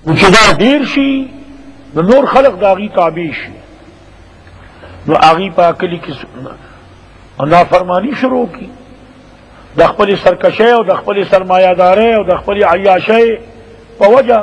چې دا ډیر شي نو نور خلق د هغې تابع شي، نو هغې په کلي کې نافرمانی شروع کی د خپلې سرکشۍ او د خپلې سرمایه‌دارۍ او د خپلې عیاشۍ په وجه،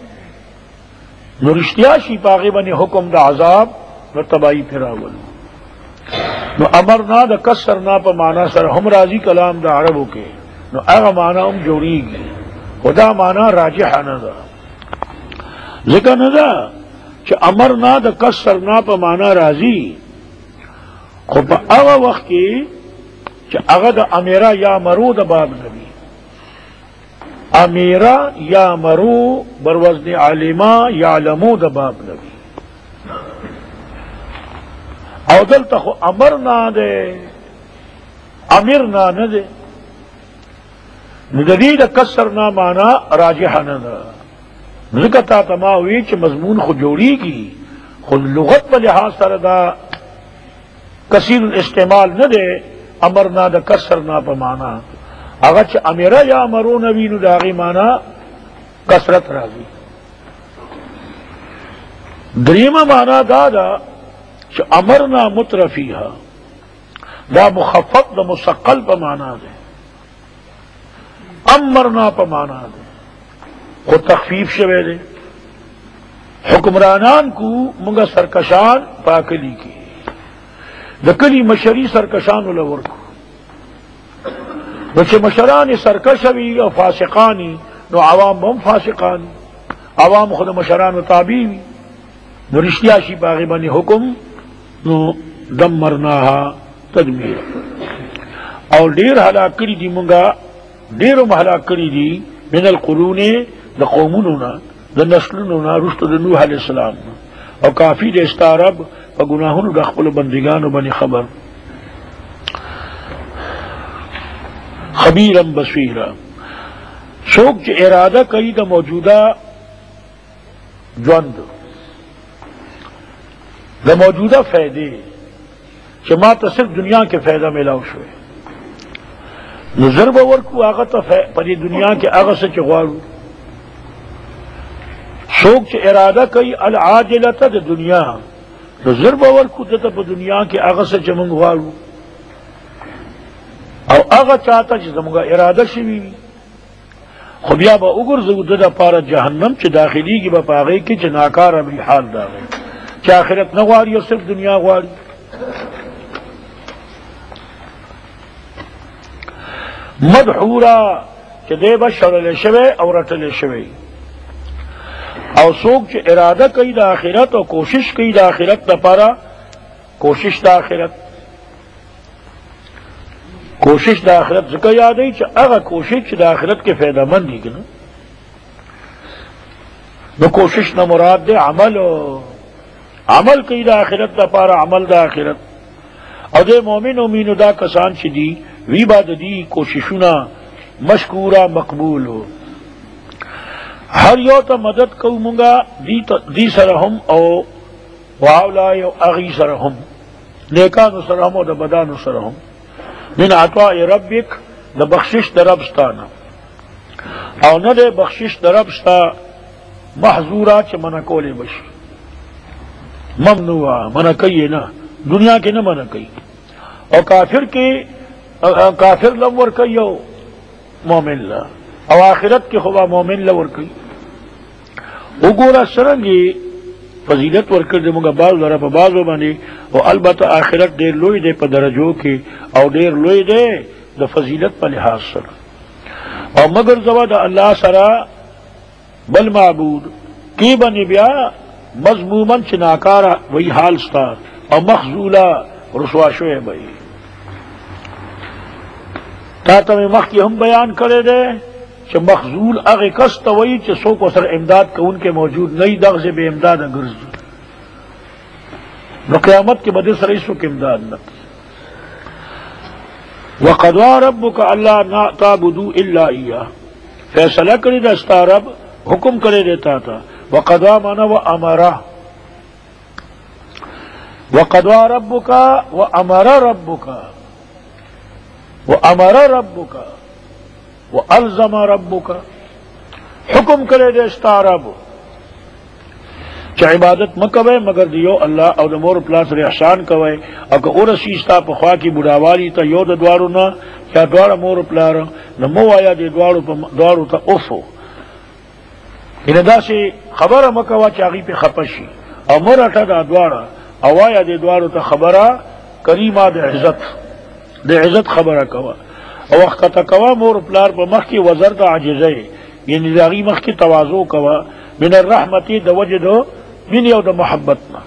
نو رښتیا شي په هغې باندې حکم د عذاب نو تباہی پې راولو. نو امرنا د کسر نا په معنا سره هم راځي کلام د عربو کې، نو هغه معنا هم جوړیږي، خدا معنا راجحه نه ده، ځکه نه ده چې امرنا د کسر نا په معنا راځي، خو په هغه وخت کې چې هغه د امیره یا مرو د باب نبی، امیره یا مرو بر وزن علما یعلمو د باب نبی، او دلته خو امرنا ده امرنا نه ده، نو د دې د کسر نه معنا راجحه نه ده، ځکه تا ته ما وی چې مضمون خو جوړیږي، خو لغت په لحاظ سره دا کثیر الاستعمال نه ده امرنا د کسر نه په معنا، هغه چې امیره یا امرو نوی نو د هغې معنا کثرت راځي. دریمه معنا دا ده چې امرنا مترفیها، دا مخفف د مثقل په معنا ده، امرنا په معنا ده خو تخفیف شوی ده. حکمرانان کو منگا سرکشان پاکلی کی د کلی مشری سرکشانو لور کو، نو چې مشران سرکش وي او فاسقانی نو عوام هم فاسقان، عوام خود مشرانو تابع وي، نو رښتیا شي په هغې باندې حکم نو دمرناها تدمیر. او ډیر هلاک کړي دي مونږه، ډیرو هلاک کړي دي من القرون د قومونو نه، د نسلونو نه رسته د نوح علیه السلام، او کافی د استعرب په ګناهونو د خپلو بندګانو باندې خبر، خبیرا بصیرا. څوک چې اراده کوي د موجوده ژوند د موجوده فائدې چې ما ته صرف دنیا کې فائدہ ملاو شوی، نظر به ورکو هغه ته په دې دنیا کې هغه څه چې غواړو. څوک چې اراده کوي العاجله د دنیا، نظر به ورکو دته په دنیا کې هغه څه چې موږ غواړو، او هغه چاته چې زموږ اراده شوي وي، خو بیا به وګرځو د دپاره جهنم چې داخليږي به په هغې کې چې ناکاره وي حال د هغې، چې آخرت نه غواړي او صرف دنیا غواړي. مدحورا چې دی به شړلی شوی او رټلی شوی، او څوک چې اراده کوي د آخرت او کوشش کوي د آخرت لپاره، کوشش د آخرت، کوشش د آخرت ځکه یادوي چې هغه کوشش چې د آخرت کې فایده مند وي که نه، نو کوشش نه مراد دی عمل، عمل کوي د آخرت لپاره، عمل د آخرت. او د مؤمن او مینو دا کسان چې دي وی با د دې کوششونه مشکوره مقبول ہو، هر یو ته مدد کوو مونږه دی سره هم، او واولای او اغي سره هم، نیکانو سره هم او د بدانو سره هم، من عطاء ربک د بخشش د رب ستانه، او نه د بخشش د رب ستا محظوره چې منع کولی بشي، ممنوعه منع کوي نه، دنیا کې نه منع کوي، او کافر کې کافر لم ور کوي او مومن لا، او آخرت کې خو مومن له ور کوي. وګوره څرنګه فضیلت ورکړ دې موږ بعض لره په بعضو باندې، او البته آخرت ډېر لوی دی په درجو کې، او ډېر لوی دی د فضیلت په لحاظ سره، او مگر زوا د الله سره بل معبود کی باندې بیا مضمومن چې ناکاره وی حال ستا، او مخذوله رسوا شوی به تا ته مخکې هم بیان کړی دی چې مخذول هغه کس ته وایي چې څوک ورسره امداد کوونکی موجود نه وي، دغسې بې امداده ګرځي، نو قیامت کې به دې سره هېڅوک امداد نه کوي. وقضا ربک الا تعبدوا الا ایاه، فیصله کړې ده ستا رب، حکم کړی دی تا ته، وقضا معنا وامره، وقضا ربک وامر ربک، وامر ربک والزم ربک، حکم کرے دے ستا رب چا عبادت مکوے مگر دیو اللہ او د مور پلا سره احسان کوي او که اور سیستا په خوا کې بډاوالی ته یو د دوارو نه یا دواره مور پلا نو مو وایا د دوارو ته اوفو ان داسې خبره مکوا چې هغه په خپشي او مرټه د دواره او وایا د دوارو ته خبره کریمه د عزت خبره کوا او وخت ته کوا مور پلار په مخ کې وزر د عاجزۍ یعنی داغي مخ کې تواضع کوا من الرحمت د وجد من یو د محبتنا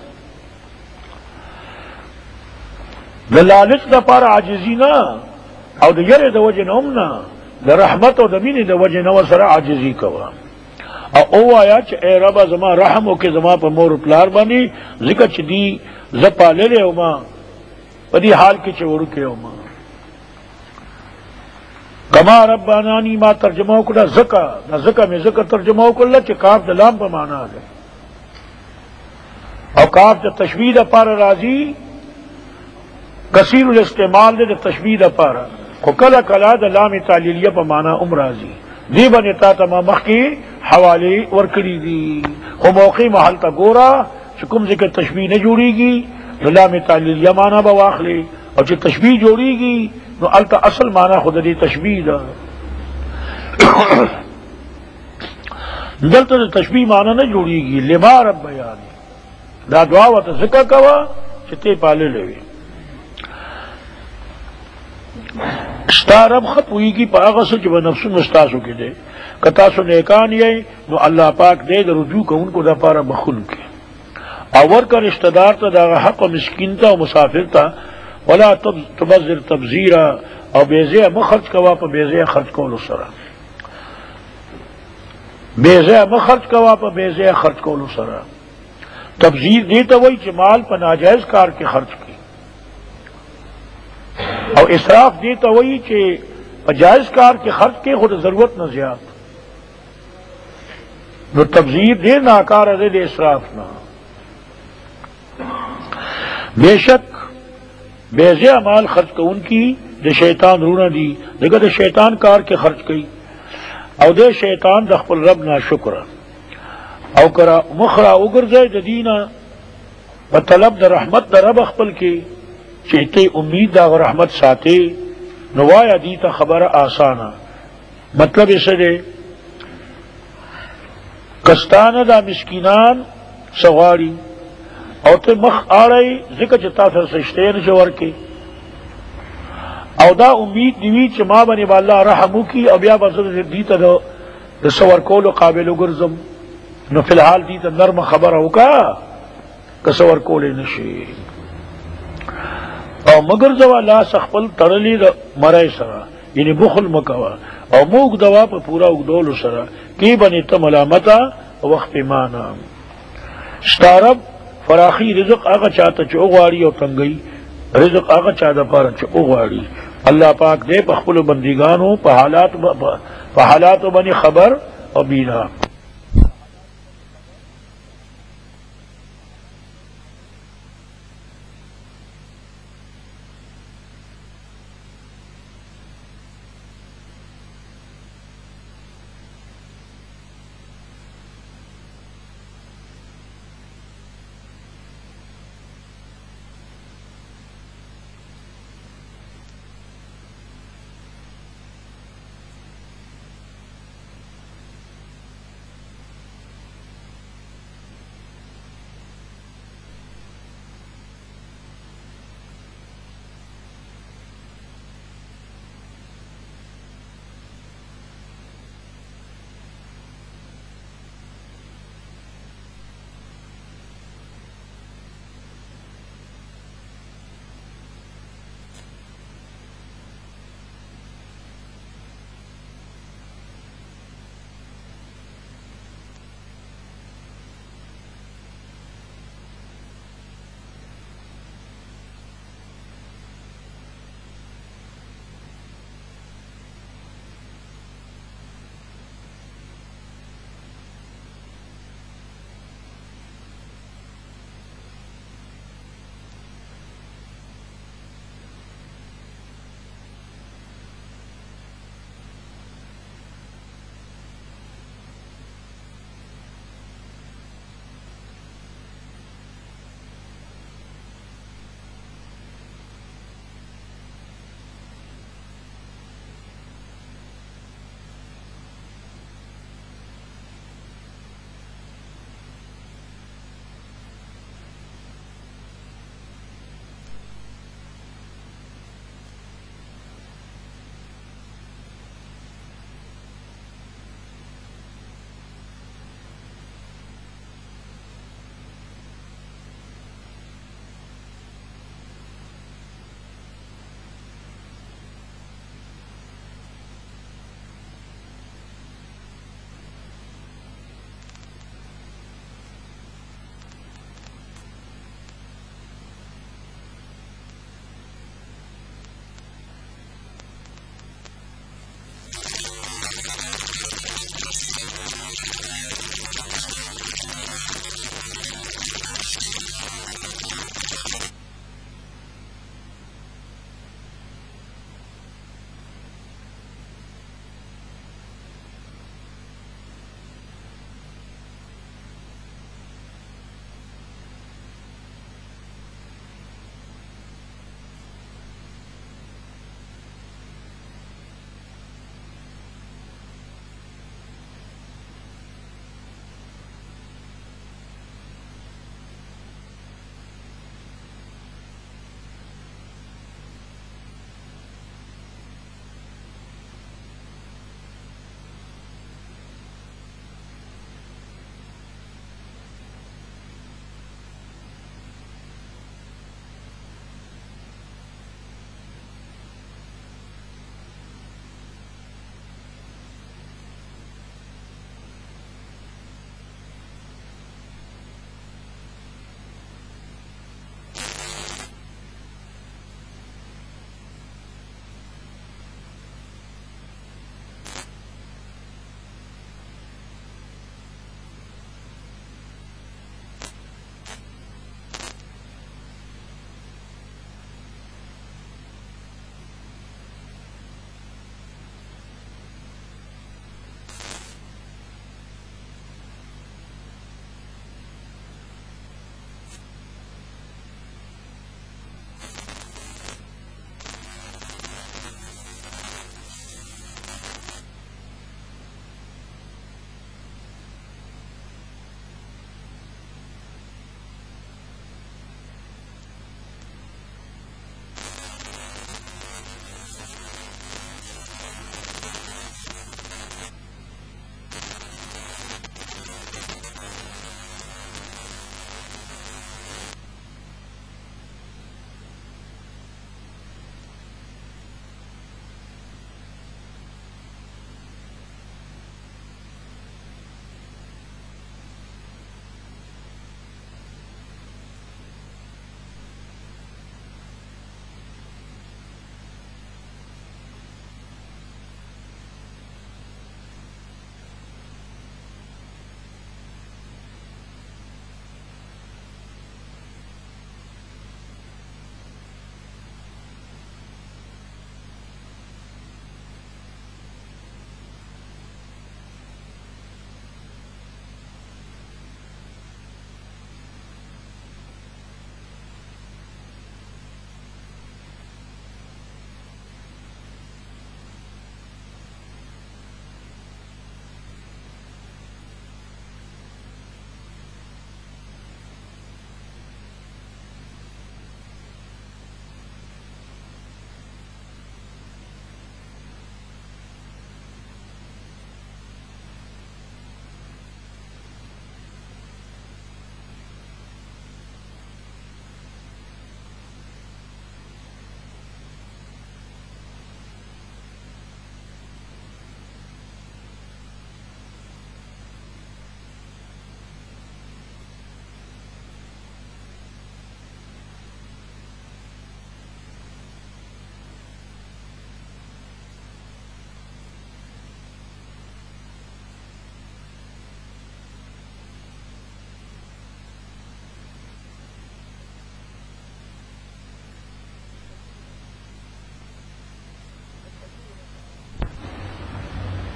د لالچ د پاره عاجزی نه او د یره د وجه نه هم نه د رحمت او د مینې د وجه نه سره عاجزی کوا او آیا چې اے رب زما رحم او کې زما په مور پلار باندې ذکر چې دی زپاللې او ما په دې حال کې چې ورکه او ما کما ربانانی ما ترجمه وکړه زکا مې زکا ترجمه وکړه چې کاف د لام په معنا ده او کاف د تشبیه لپاره راځي کثیر الاستعمال د تشبیه لپاره خو کله کله د لام تعلیلیه په معنا هم راځي دی باندې تا ته ما مخکې حواله ورکړي دي خو موقع محل ته ګورا چې کوم ذکر تشبیه نه جوړیږي د لام تعلیلیه معنا به واخلي او چې تشبیه جوړیږي نو الته اصل معنا خود دې تشبیه ده دلته تشبیه معنا نه جوړیږي لما رب بیان دا دعا وته ذکر کوا چې ته پاله لوي ستارب خط ہوئی په هغه څه چې په نفسو مستاسو کې دي کتا سو نیکان یې نو الله پاک دې د رجوع کوونکو د لپاره بخل کې او ورکه رشتہ دار ته د حق او مسکین ته او مسافر ته ولا تبذر تبذیرا او بیزه مخرج کوا په بیزه خرج کولو سره بیزه مخرج کوا په بیزه خرج کولو سره تبذیر دی ته وای چې مال په ناجائز کار کې خرج کی او اسراف دی ته وای چې په جائز کار کې خرج کې خود ضرورت نه زیات نو تبذیر دی ناکار دی د اسراف نه بیشک بیزه مال خرج کون کی د شیطان رونه دی دغه د شیطان کار کې خرج کړي او د شیطان د خپل رب ناشکر او کرا مخرا وګرځي د دینه په طلب د رحمت د رب خپل کې چې ته امید د رحمت ساتي نو وایا دي ته خبره آسانه مطلب یې څه دی کستانه د مسکینان سغواړي او ته مخ اړای ذکر چې تاسو سشته نه جوړ کې او دا امید دی چې ما باندې الله رحم وکي او بیا به دې ته د سور کولو قابل وګرځم نو فی الحال دې ته نرم خبره وکا که سور کولې نشي او مگر زوا لا سخپل تړلې د مرای سره یعنی بخل مکوا او موږ دوا په پورا وګدول سره کی باندې ته ملامتا وخت ایمانا ستارب فراخی رزق هغه چاته چې وغواړي او تنګي رزق هغه چا د پاره چې وغواړي الله پاک دې په خپل بندګانو په حالات باندې خبر او بینا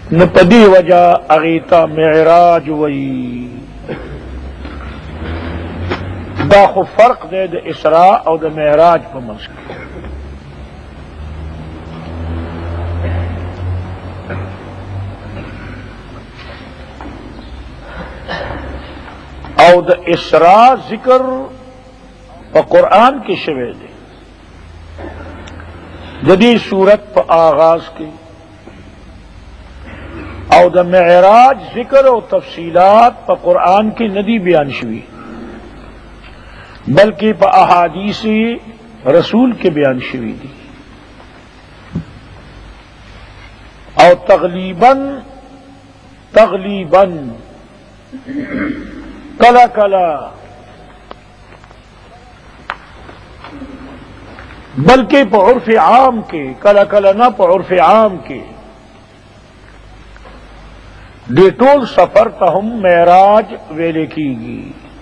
نپدی وجہ اغیتا معراج وئی دا خو فرق دے دا اسراء او دا معراج پا منز کی او دا اسراء ذکر پا قرآن کی شوے دے جدی صورت پا آغاز کی او دا معراج ذکر او تفصیلات پا قرآن کی ندی بیان شوی بلکہ پا احادیث رسول کے بیان شوی دی او تغلیباً کلا کلا بلکہ پا عرف عام کے کلا کلا نہ پا عرف عام کے دے ٹول سفر تا ہم معراج ویلے کی گی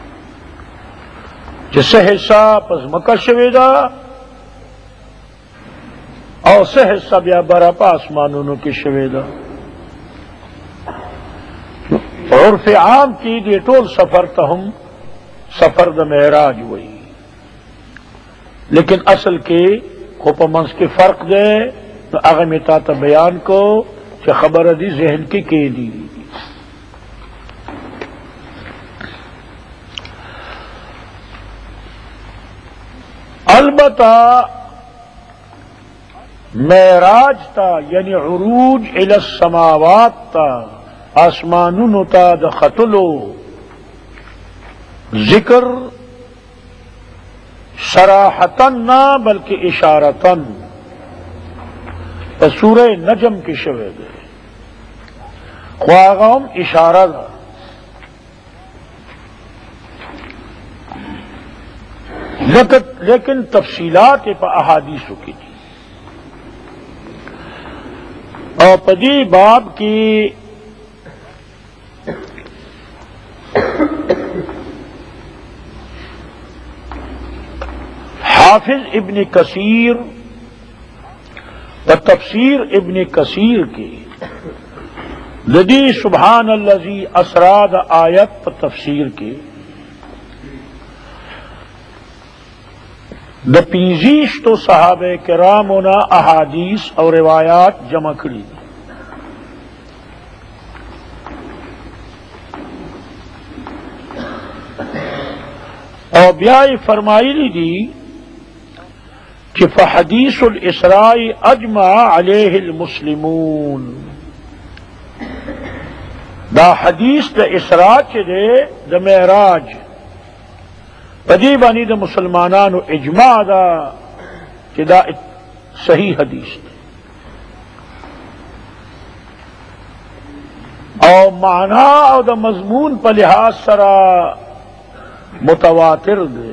جسے حصہ پس مکہ شویدہ اور سے حصہ بیا برا پا آسمانونو کی شویدہ عرف عام کی دے ٹول سفر تا ہم سفر دا معراج ہوئی لیکن اصل کے خوپا منس کے فرق دے تو اغمیتا تا بیان کو کہ خبر دی ذہن کی دی البتہ معراج تا یعنی عروج الی السماوات تا آسمانونو تا دخطلو ذکر صراحتاً نہ بلکہ اشارتاً سورہ نجم کی شوے دے خواغم اشارہ دا لیکن تفصیلات پا احادیثوں کی تھی اور پدی باب کی حافظ ابن کثیر و تفسیر ابن کثیر کی لدی سبحان الذی اسرا آیت تفسیر کی دا پینزیش تو صحابہ کرامونا احادیث اور روایات جمع کری اور بیائی فرمائی دی کہ فحدیث الاسراء اجمع علیہ المسلمون دا حدیث دا اسراء چے دے دا معراج پدی بانی دا مسلمانانو اجماع دا کہ دا صحیح حدیث دے اور معنی اور دا مضمون پا لحاظ سرا متواتر دے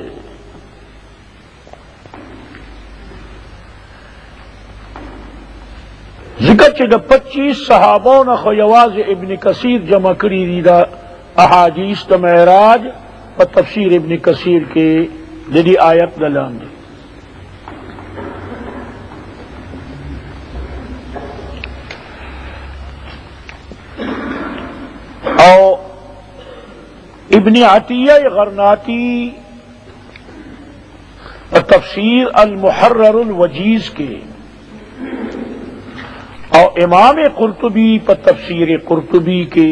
ذکر چھ دا 25 صحابون خیواز ابن کثیر جمع کری دی دا احادیث دا معراج و تفسیر ابن کثیر کے جدی آیت دلان دی اور ابن عطیہ غرناطی تفسیر المحرر الوجیز کے اور امام قرطبی پر تفسیر قرطبی کے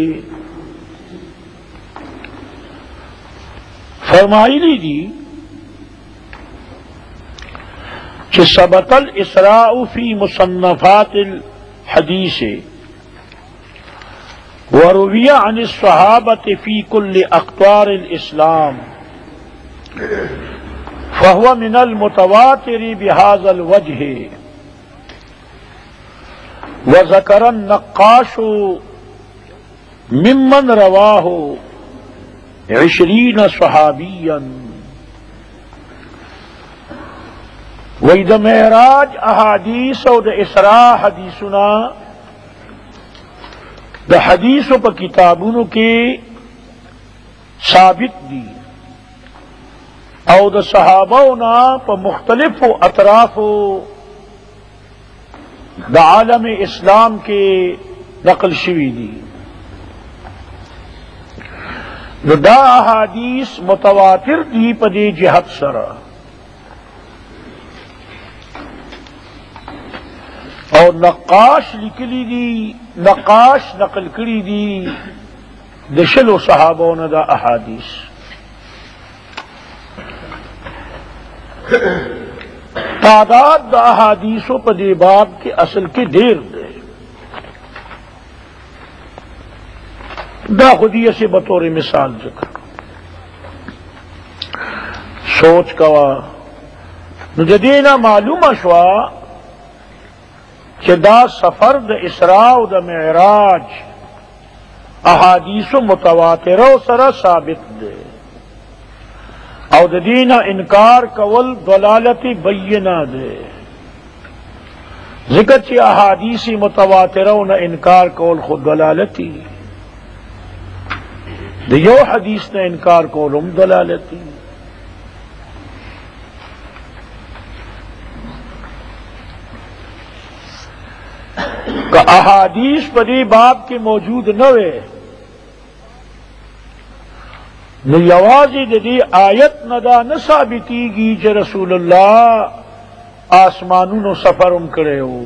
فرمائی دی کہ ثبت الاسراء فی مصنفات الحدیث وروی عن الصحابۃ فی کل اقطار الاسلام فهو من المتواتر بهذا الوجه وذكر النقاش ممن رواه 20 صحابیا وإذا معراج احادیث او دا اسراء حدیثنا دا حدیثوں پا کتابونو کے ثابت دی او دا صحابونا پا مختلف اطراف دا عالم اسلام کے نقل شوی دی. نو دا احادیث متواتر دی پدی جہت سرا، اور نقاش لکلی دی، نقاش نقل کری دی دشلو صحابون دا احادیث. تعداد دا احادیثوں پدی باب کے اصل کے دیر دے، دا خودیہ سے بطور مثال ذکر سوچ کوا نجدینا معلوم شوا کہ دا سفر دا اسراء و دا معراج احادیث متواترہ سرا ثابت دے، او دا دینا انکار کول ضلالت بینہ دے. ذکر چی احادیث متواترہ نہ انکار کول خود ضلالتی، یو حدیث نے انکار کولم دلالتی. کہ احادیث پدی باب کے موجود نوے نو یوازی دی آیت ندا نہ ثابتی گی کہ رسول اللہ آسمانوں سفرم کرے ہو.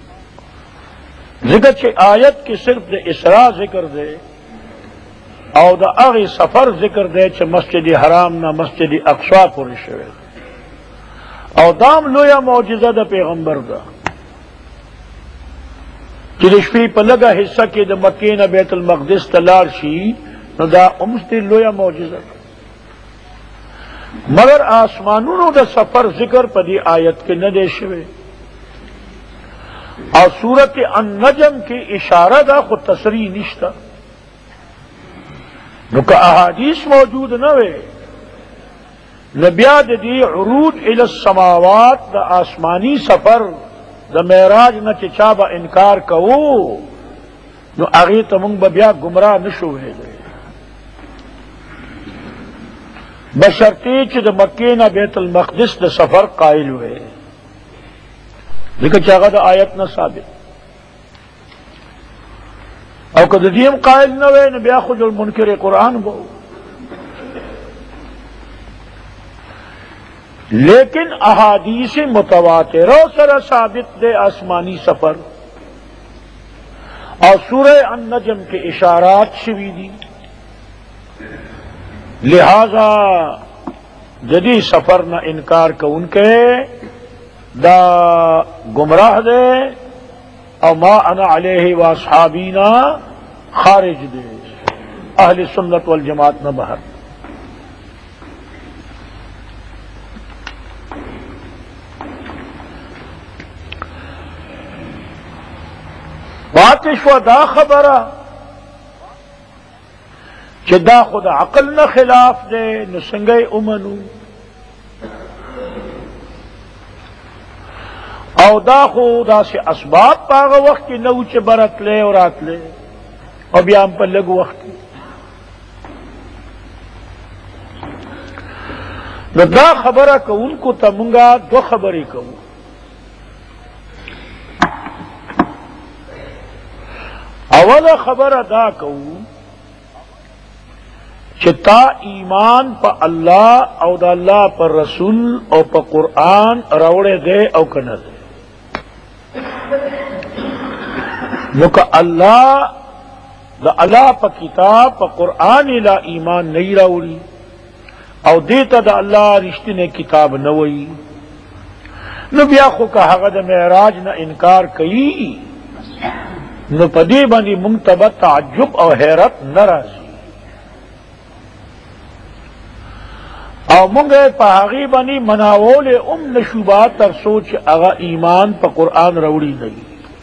ذکر چھ آیت کی صرف دے اسراء ذکر دے او دا اغی سفر ذکر دے چھ مسجد حرام نا مسجد اقصا پوری شوے، او دام لویا معجزہ دا پیغمبر دا چلشفی پا لگا حصہ کے دا مکین بیت المقدس تلار شی نو دا امستی لویا معجزہ دا. مگر آسمانونو دا سفر ذکر پا دی آیت کے نہ دے شوے، اور سورت النجم کی اشارہ دا خود تصریح نشتا. نو کہ احادیث موجود نہ وے نبیاد دی عروج الی السماوات دا آسمانی سفر دا معراج نہ چچابا انکار کہو نو اگی تمنگ بیا گمراہ نشو ہے دے. بشرطی چھ دا مکینہ بیت المقدس دا سفر قائل ہوئے، لیکن چاہا دا آیت نہ ثابت. او کہ دیم قائل نہ ہوئے نہ بیا خود المنکر قرآن بو. لیکن احادیث متواترہ سرا ثابت دے آسمانی سفر، اور سورہ النجم کے اشارات شوی دی. لہذا جدی سفر نہ انکار کا ان کے دا گمراہ دے، او ما انا علیہ واصحابینا خارج دے، اہل سنت والجماعت نہ بہر. باتشو دا خبرہ کہ دا خود عقل نہ خلاف دے نسنگے امنو، او دا خدا سے اسباب پاغ وقت کی نوچ برت لے اور رات لے اور بیام پر لگ وقت نو دا خبرہ کہ ان کو تمنگا دو خبری کہوں. اول خبر دا کہوں چتا ایمان پا اللہ او دا اللہ پر رسول او پا قرآن روڑے دے او کنہ دے. نو کہ اللہ دا اللہ پا کتاب پا قرآن لا ایمان نہیں راوڑی او دیتا دا اللہ رشتی نے کتاب نوئی نو بیا خو کہ حق دا معراج نہ انکار کئی نو پدی بانی منتبت تعجب او حیرت نرازی او منگے پاغی بنی مناول نشوبات تر سوچ اغا ایمان پا قرآن روڑی نہیں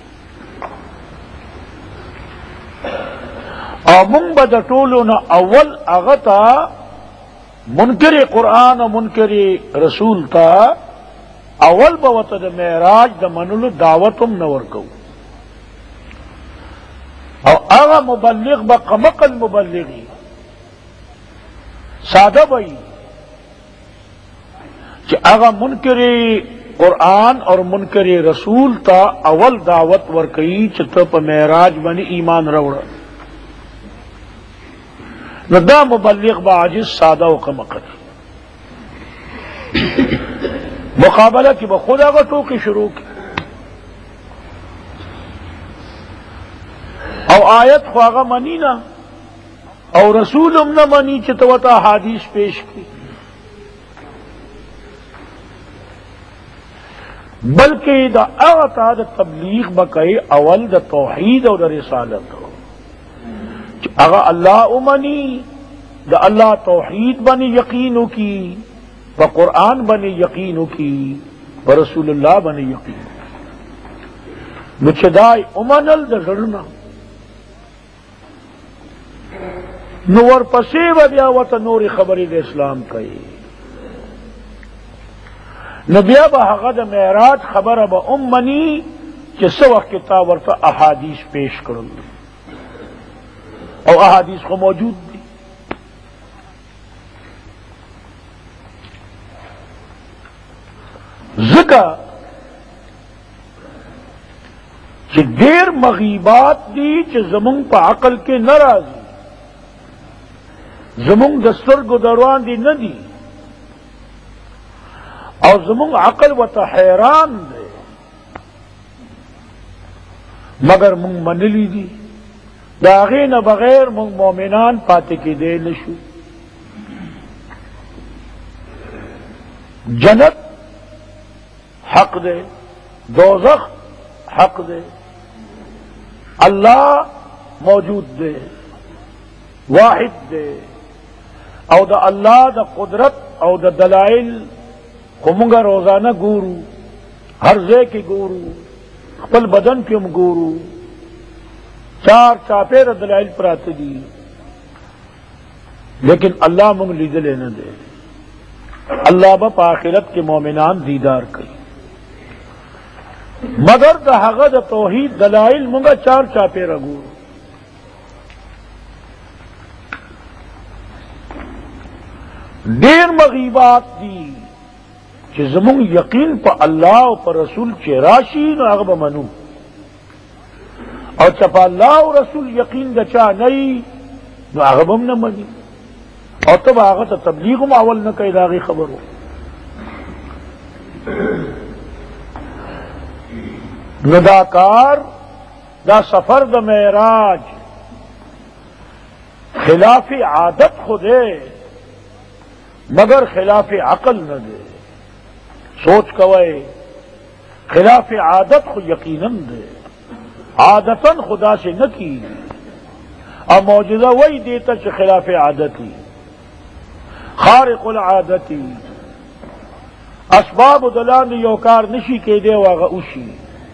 او منگ بدٹولو نا اول اغتا منکر قرآن و منکر رسول تا اول بوت دا معراج دا منلو دعوتم نورکو او اغا مبلغ با قمقل مبلغی سادہ بئی کہ اغا منکر قرآن اور منکر رسول تا اول دعوت ورکئی چت پا معراج بنی ایمان روڑا نو دا مبلغ با عاجز سادہ و کمقت مقابلہ کی بخود آگتوں کی شروع کی او آیت خواغا منی نا او رسول ام نہ منی چتوتا حدیث پیش کی بلکہ دا اغتا دا تبلیغ بکئی اول دا توحید او دا رسالت اغا اللہ امنی دا اللہ توحید بنی یقینو کی با قرآن بنی یقینو کی با رسول اللہ بنی یقینو کی نچدائی امنل دا ضرنا نور پسی و بیاوتا نور خبری دا اسلام کئی نبیا با حقد معراج خبر با امنی چس وقت کتاب ورطا احادیث پیش کرل او احادیث کو موجود دی ذکر چھ دیر مغیبات دی چھ زمون پا عقل کے نرازی زمون دستر گدروان دی ندی اور زمون عقل و حیران دے مگر منگ منلی دی داغین بغیر منگ مومنان پاتے کی دے نشو جنت حق دے دوزخ حق دے اللہ موجود دے واحد دے او دا اللہ دا قدرت او دا دلائل خمنگا روزانہ گورو ہر زے کی گورو خپل بدن کیم گورو چار چاپیر دلائل پر آتے دی لیکن اللہ منگ لید لینا دے اللہ با آخرت کے مومنان دیدار کئی مگر دا حق دا توحید دلائل منگا چار چاپیر گورو دیر مغیبات دی کہ زمون یقین پا اللہ و پا رسول چراشی نو اغب منو اور چپا اللہ و رسول یقین دا چاہ نئی نو اغبم نہ منی اور تب آغا تا تبلیغم اول نہ کئی داغی خبر ہو نداکار دا سفر دا معراج خلاف عادت خودے مگر خلاف عقل نہ دے سوچ کوئے خلاف عادت خود یقیناً دے عادتاً خدا سے نہ کی اور معجزہ وہی دیتا کہ خلاف عادتی خارق العادتی اسباب دلان یوکار نشی کے دے واغا اوشی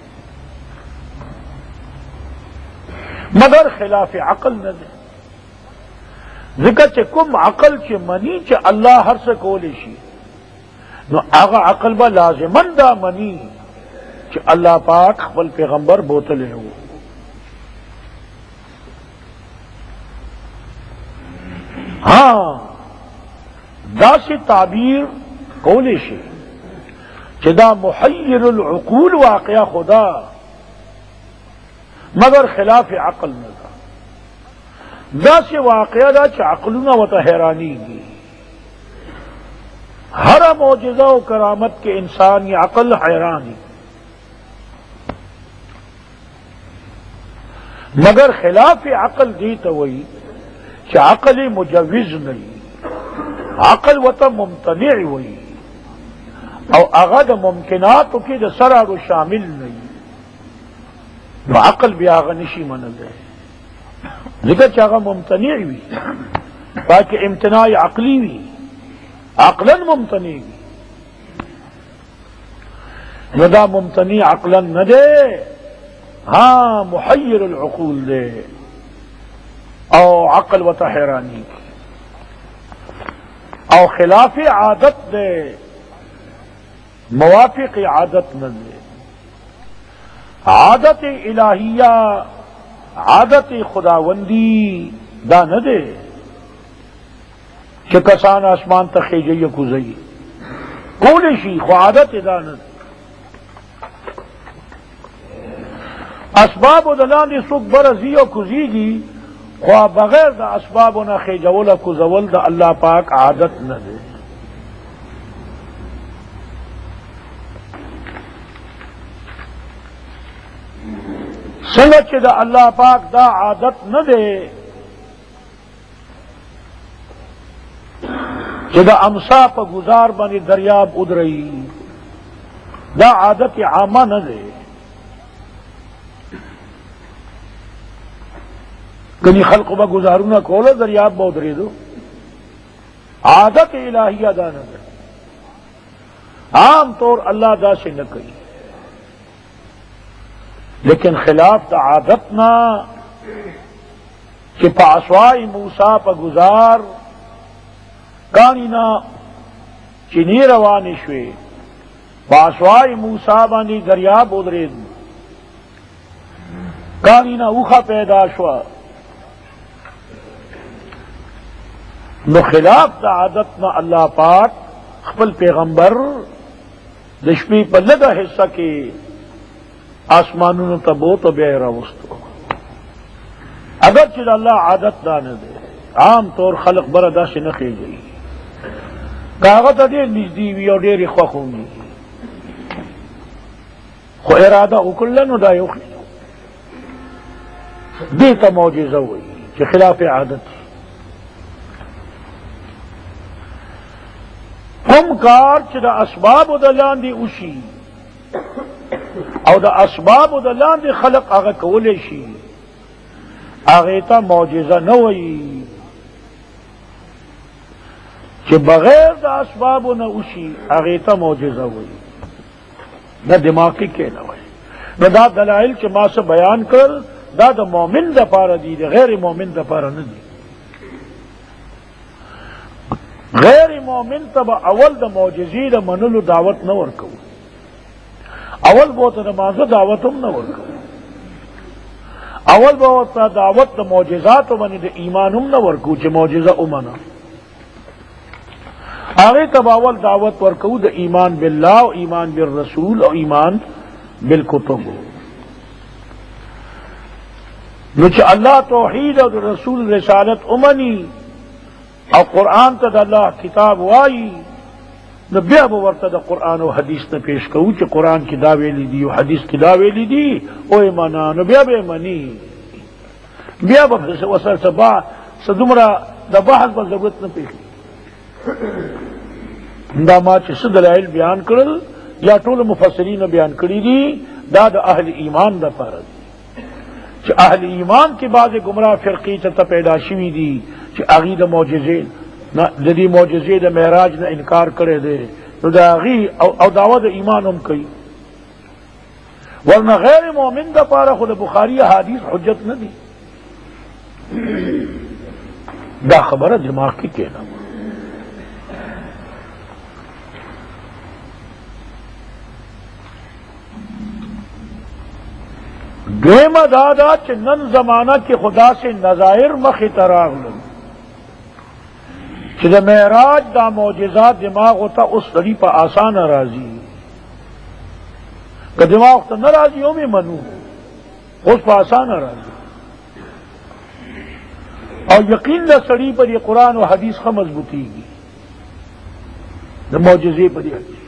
مگر خلاف عقل نہ دے ذکر چھ کم عقل چھ منی چھ اللہ ہر سے کولے شی نو آغا عقل با لازمن دا منی چھ اللہ پاک خپل پیغمبر بوتلے ہو ہاں دا سے تعبیر کولے شی چھ دا محیر العقول واقعہ خدا مگر خلاف عقل نہ دا دا سے واقعہ دا چھ عقلنا و تا حیرانی گی ہر معجزہ و کرامت کے انسان یہ عقل حیرانی مگر خلاف عقل دی تو وہی کہ عقل مجوز نہیں عقل و تا ممتنع ہوئی اور اغد ممکنات کی دا سرا رو شامل نہیں تو عقل بھی آغا نشی منل ہے ذکر چاہا ممتنع ہوئی باقی امتناع عقلی ہوئی عقلاً ممتنع ہوئی ندا ممتنع عقلاً نہ دے ہاں محیر العقول دے او عقل و حیرانی او خلاف عادت دے موافق عادت نہ دے عادت الہیہ عادت خداوندی دا نہ دے کہ کسان آسمان تخیجی کزئی کولی شی خو عادت دا نہ دے اسباب د لاندې څوک برزي او کوزيږي، خو بغیر د اسبابو نه خېجول او کوزول د الله پاک عادت نه دی. څنګه چې د الله پاک دا عادت نه دی چې د امسا په گزار باندې دریاب ادرئی، دا عادت عامه نه دی. کنی خلق با گزارونه کوله دریاب به ودرېدو، عادت الہیہ دا نه ده. عام طور اللہ دا سے نہ کوي، لیکن خلاف دا عادت نہ کہ پاسوائی موسیٰ پا گزار کانی نا چنی روانی شوی، پاسوائی موسیٰ بانی دریاب ادرید کانی نا اوخا پیدا شوا. نو خلاف دا عادت نا اللہ پاک خپل پیغمبر دشپی پر لگا حصہ کے آسمانونو ته بوت او بیا راوستو. اگر چې الله عادت دانه دی، عام طور خلق بره داسې نه خېږي، کاغه ته ډېر نږدې وي او ډېرې خوښ وي، خو اراده وکړله نو دا یو دې ته معجزه وایي چې خلاف عادت. کوم کار چې د اسبابو د لاندې وشي او د اسباب د لاندې خلق هغه کولی شي، هغه ته معجزه نه وایي. چې بغیر د اسبابو نه وشي هغه ته معجزه وایي، دا دماغ کې کې نه وایي. نو دا دلایل چې ما څه بیان کړل دا د مؤمن دپاره دي، د غیر مؤمن دپاره نه دي. غیر مؤمن ته به اول د معجزې د منلو دعوت نه ورکوو، اول بہت نمازو دعوت ہم نہ ورکو، اول بہت دعوت دا معجزات بنی دا ایمان ہم نہ ورکو چھ معجزہ امنا. آگے تب اول دعوت ورکو دا ایمان باللہ و ایمان بالرسول و ایمان بالکتب. نوچ اللہ توحید و رسول رسالت امنی اور قرآن تا دا اللہ کتاب وائی، نو بیا به ورته د قرآن او حدیث نه پیش کوو چې قرآن کې دا ویلي دي او حدیث کې دا ویلي دي او یې منا، نو بیا به یې مني، بیا به ورسره څه دومره د بحث به ضرورت نه پېښېږي. دا ما چې څه دلایل بیان کړل یا ټولو مفسرینو بیان کړي دي، دا د اهل ایمان دپاره دي چې اهل ایمان کې بعضې ګمراه فرقې ته پیدا شوي دي چې هغې د معجزې د دې معجزې د معراج نه انکار کړی دی، نو د هغې او دعوه د ایمان هم کوي. ورنه غیر مؤمن دپاره خو د بخاري احادیث حجت نه دي. دا خبره دماغ کې کېنه. دویمه دا ده چې نن زمانه کې خدا سے نظائر مخې ته راغلل چې د معراج دا معجزات دماغ ہوتا اس سړي په آسانه راځي، که دماغ ته نه راځي هم یې منو، اوس په آسانه راځي. او یقین د سړي پر یې قرآن او حدیث ښه مضبوطېږي، د معجزې پر یې حدیث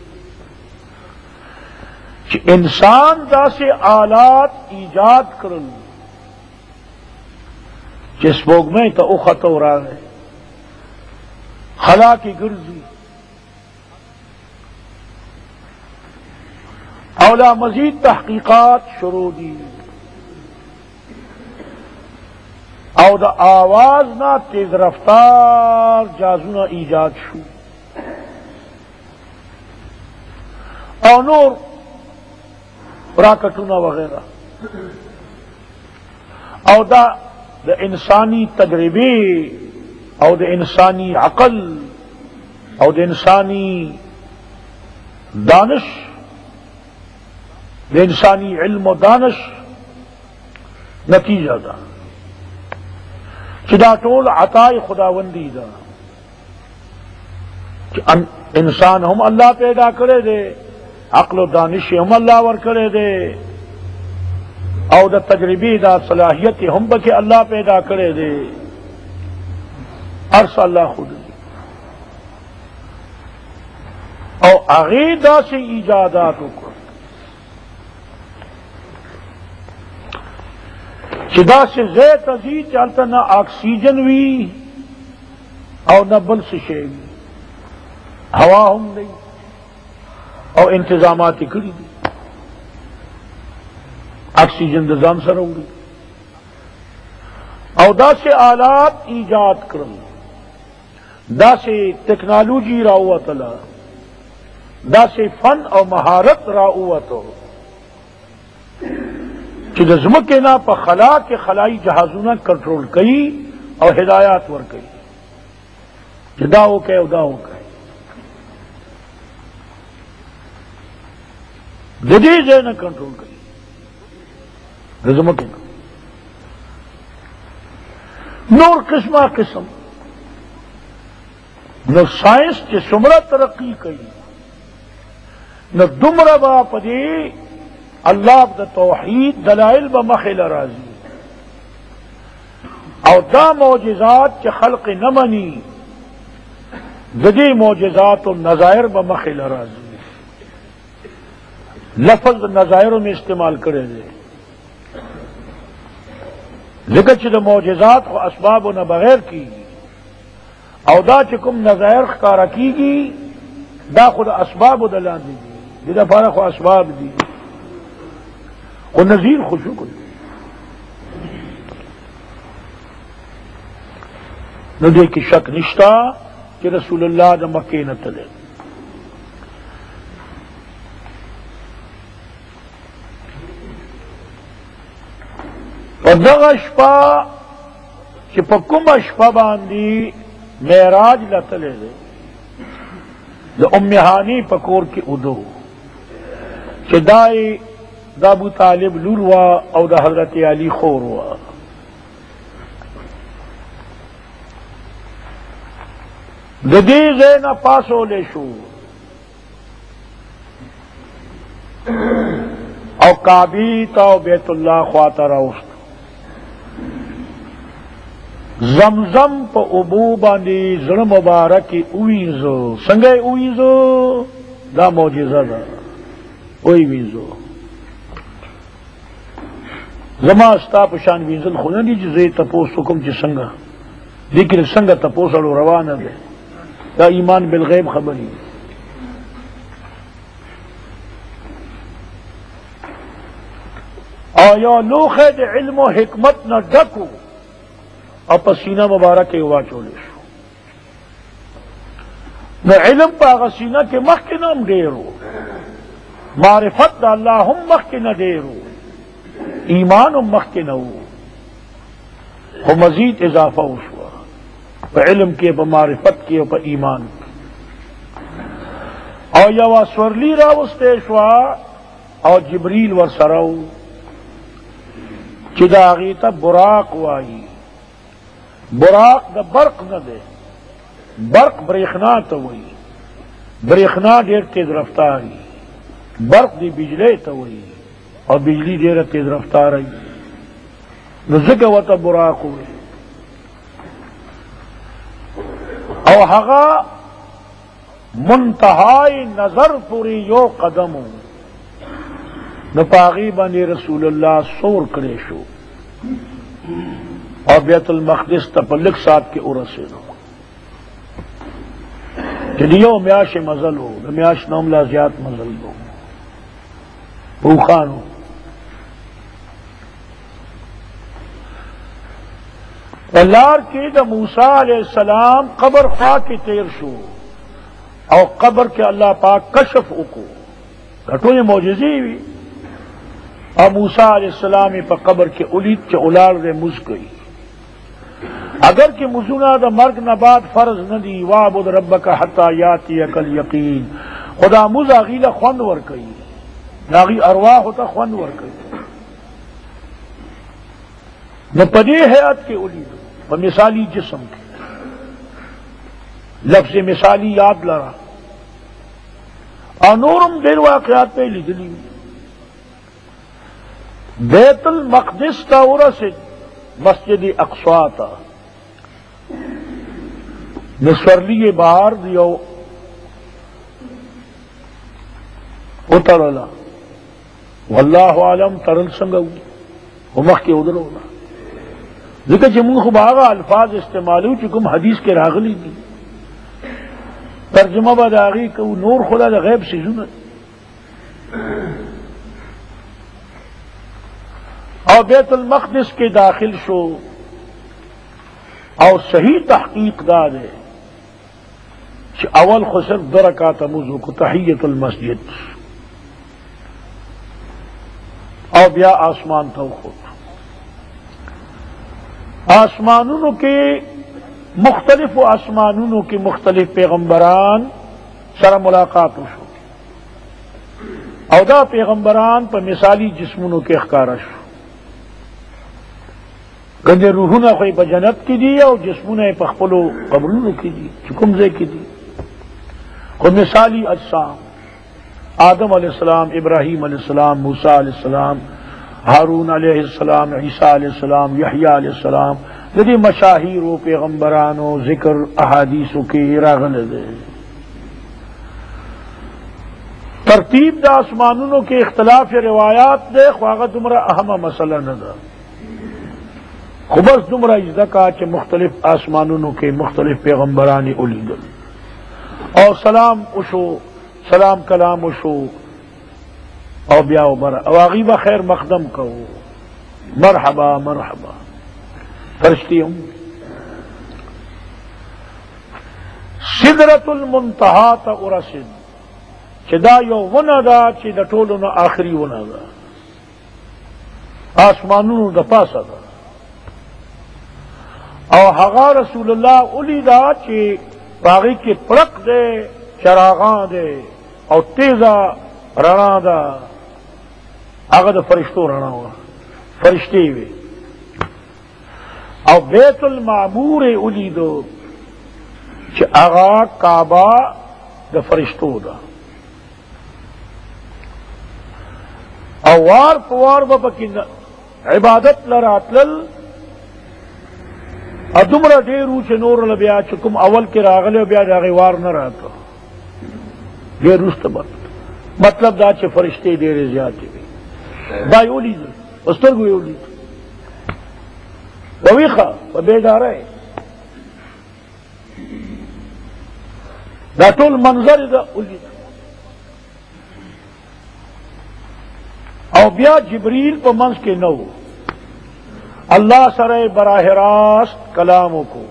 چې انسان داسې آلات ایجاد کړل چې سپوږمۍ ته وخته وراغی، خلا کی گرزی اولا مزید تحقیقات شروع دی، او دا آواز نہ تیز رفتار جازونا ایجاد شو، او نور راکٹونا وغیرہ، او دا انسانی تجربے او د انسانی عقل او د انسانی دانش، د انسانی علم و دانش نتیجہ دا چې دا ټول عطای خداوندی دا چې انسان هم الله پیدا کړی دی، عقل و دانش هم الله ور کړی دی، او دا تجربی دا صلاحیت ہم بکے اللہ پیدا کرے دے عرص اللہ خود دی او عقیدہ سے ایجادات کو چدا سے زی تزید چلتا نہ آکسیجن وی او نہ بل سے شے وی ہوا ہم نہیں او انتظامات کری دی آکسیجن نظام سر ہوں گی او دا سے آلات ایجاد کرن دا سے ٹیکنالوجی راوت اللہ دا سے فن اور مہارت راوت ہو کہ دزمکے نا پا خلا کے خلائی جہازونا کنٹرول کئی اور ہدایات ور کئی جدا ہو کہ ادا ہو کہ جدی زین کنٹرول کئی دزمکے نا نور قسمہ قسم نو سائنس کے سمرہ ترقی کئی نو دمرہ با پدی اللہ دا توحید دلائل بمخل راضی او دا معجزات کے خلق نمنی جدی معجزات و نظائر بمخل راضی لفظ نظائروں میں استعمال کرے دے لیکن چھ دا معجزات و اسباب و نہ بغیر کی او دا چکم نظائر خکارا کی گی دا خود اسباب و دلان دی گی دا پارا خود اسباب دی وہ نذیر خوشو کو نو دے کی شک نشتا کہ رسول اللہ دا مکے نہ تلے اور دغ اشپا کہ پکم اشپا باندی معراج لتلے دے دا امہانی پکور کی ادو کہ دائی دا ابو طالب لور وا او دا حضرت علی خور وا ددی زین پاسو لے شو او کعبی تا بیت اللہ خواتا راوست زمزم پا ابو باندی زر مبارکی اویزو سنگے اویزو دا موجزہ دا اوی ویزو زما استا پشان وینزل خو نه دي چې زه تپوس کوم چې څنګه لیکن څنګه تپوس اړو روانه ده دا ایمان بالغیب خبري آیا لوخه د علم و حکمت نه ډکو او په سینه مبارکه واچول شو نو علم په هغه سینه کې مخکې نه هم ډېرو معرفت د الله هم مخکې نه ډېرو ایمان مخ کے نہ ہو مزید اضافہ ہوا پہ علم کے پہ معرفت کے پہ ایمان اور یا سورلی راوستے شوا اور جبریل ور سرو چداغی تا براق وائی براق دا برق نہ دے برق بریخنا تو وہی بریخنا دیر تیز رفتاری برق دی بجلے تو وہی اور بجلی دیر تیز رفتار آئی ذکر وطا براق ہوئے اور حقا منتہائی نظر پوری یو قدم نپاغی بانی رسول اللہ سور کرے شو اور بیت المقدس تپلک ساتھ کے ارسے نو جدیو میاش مزل ہو میاش نوملہ زیاد مزل ہو اوخان ہو لار کی دا موسیٰ علیہ السلام قبر خواہ کی تیر شو اور قبر کے اللہ پاک کشف اکو گھٹو یہ موجزی ہوئی اور موسیٰ علیہ السلام پا قبر کے علید کے اولار دے مز گئی اگر کہ مزونہ دا مرگ نباد فرض ندی وعبد ربک حتی یاتی کل یقین خدا مز آغیلہ خوند ور کئی ناغی ارواح ہوتا خوند ور کئی نہ پدی حیات کے علید مثالی جسم کے لفظ مثالی یاد لڑا اور نورم دیر واقعات پہ لدلی بیت المقدس تا ورسد مسجد اقصی تا نسورلی بار دیو اترلا واللہ عالم ترل سنگو ومخ کے ادرولا ذکر چمون خوب آغا الفاظ استعمالو چکم حدیث کے راغلی دی ترجمہ با داغی کہ نور خدا دا غیب سے جنت اور بیت المقدس کے داخل شو اور صحیح تحقیق دار ہے کہ اول خسر درکات موضوع کو تحیت المسجد اور بیا آسمان تو خود آسمانوں کے مختلف آسمانوں کے مختلف پیغمبران سر ملاقات شو او دا پیغمبران پر مثالی جسمونوں کے اخکارش گنجے روحونه خو په جنت کې دي او جسمونه په خپلو قبرونو کې دي چې کوم ځای کې دي خو مثالی اجسام آدم علیہ السلام، ابراہیم علیہ السلام، موسیٰ علیہ السلام، ہارون علیہ السلام، عیسیٰ علیہ السلام، یحییٰ علیہ السلام جدی مشاہیر و پیغمبرانو ذکر احادیثوں کی راغل دے ترتیب دا آسمانونو کے اختلاف روایات دے خواغ دمرا اہم مسئلہ نہ دا خبر دمرا ازدکا چ مختلف آسمانونو کے مختلف پیغمبرانی اولیدل اور سلام اشو سلام کلام اشو او بیاو برا او غیبہ خیر مقدم کہو مرحبا مرحبا فرشتی ہوں سدرت المنتہا تا ارسد چدا یو ونا دا چی دا ټولو آخری ونا دا آسمانونو دا پاسا دا او هغه رسول الله اولی دا چی باغی کی پرق دے چراغان دے او تیزا رنا دا هغه دا فرشتو رنا ہوا فرشتی وی او بیت المعمور اولی دو چی هغه کعبہ دا فرشتو دا او وار پوار با پکی عبادت لراتلل ادمرا ډیرو چې نور لبیا چکم اول کې راغله بیا دا غوار نه راته ډیر رسته مطلب دا چې فرشتي ډېرې زیاتې وي دا یو لید استرګو یو لید وویخه په بیداره دا ټول منظر دا ولید او بیا جبریل په منځ کې نو اللہ سرے براہ راست کلاموں کو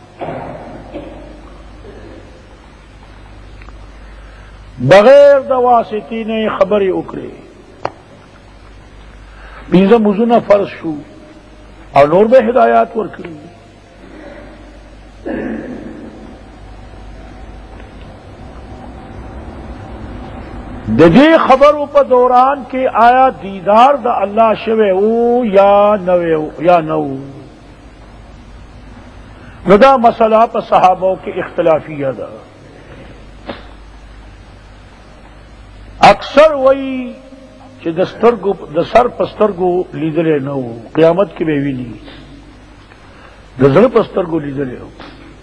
بغیر دواسطی نے خبری اکڑے پینزا مزنہ فرض شو اور نور میں ہدایات ورکڑی ددی خبروں پر دوران کے آیا دیدار دا اللہ شوے او یا نو ندا مسئلہ پر صحابوں کے اختلافیہ دا اکثر وہی کہ دسر پسترگو لیدلے نو قیامت کی بیوی لی دزر پسترگو لیدلے ہو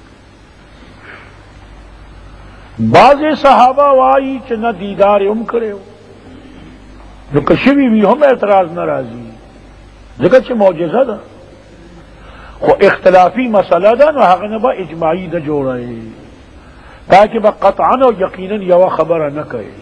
بعض صحابہ وائی چ نہ دیدار ام کرے ہو جو کشوی بھی ہم اعتراض نہ راضی جگہ چ معجزہ دا خو اختلافی مسئلہ دا نو حق نبا اجماعی دا جوڑا ہے تاکہ با قطعاً و یقیناً یوا خبر نہ کہے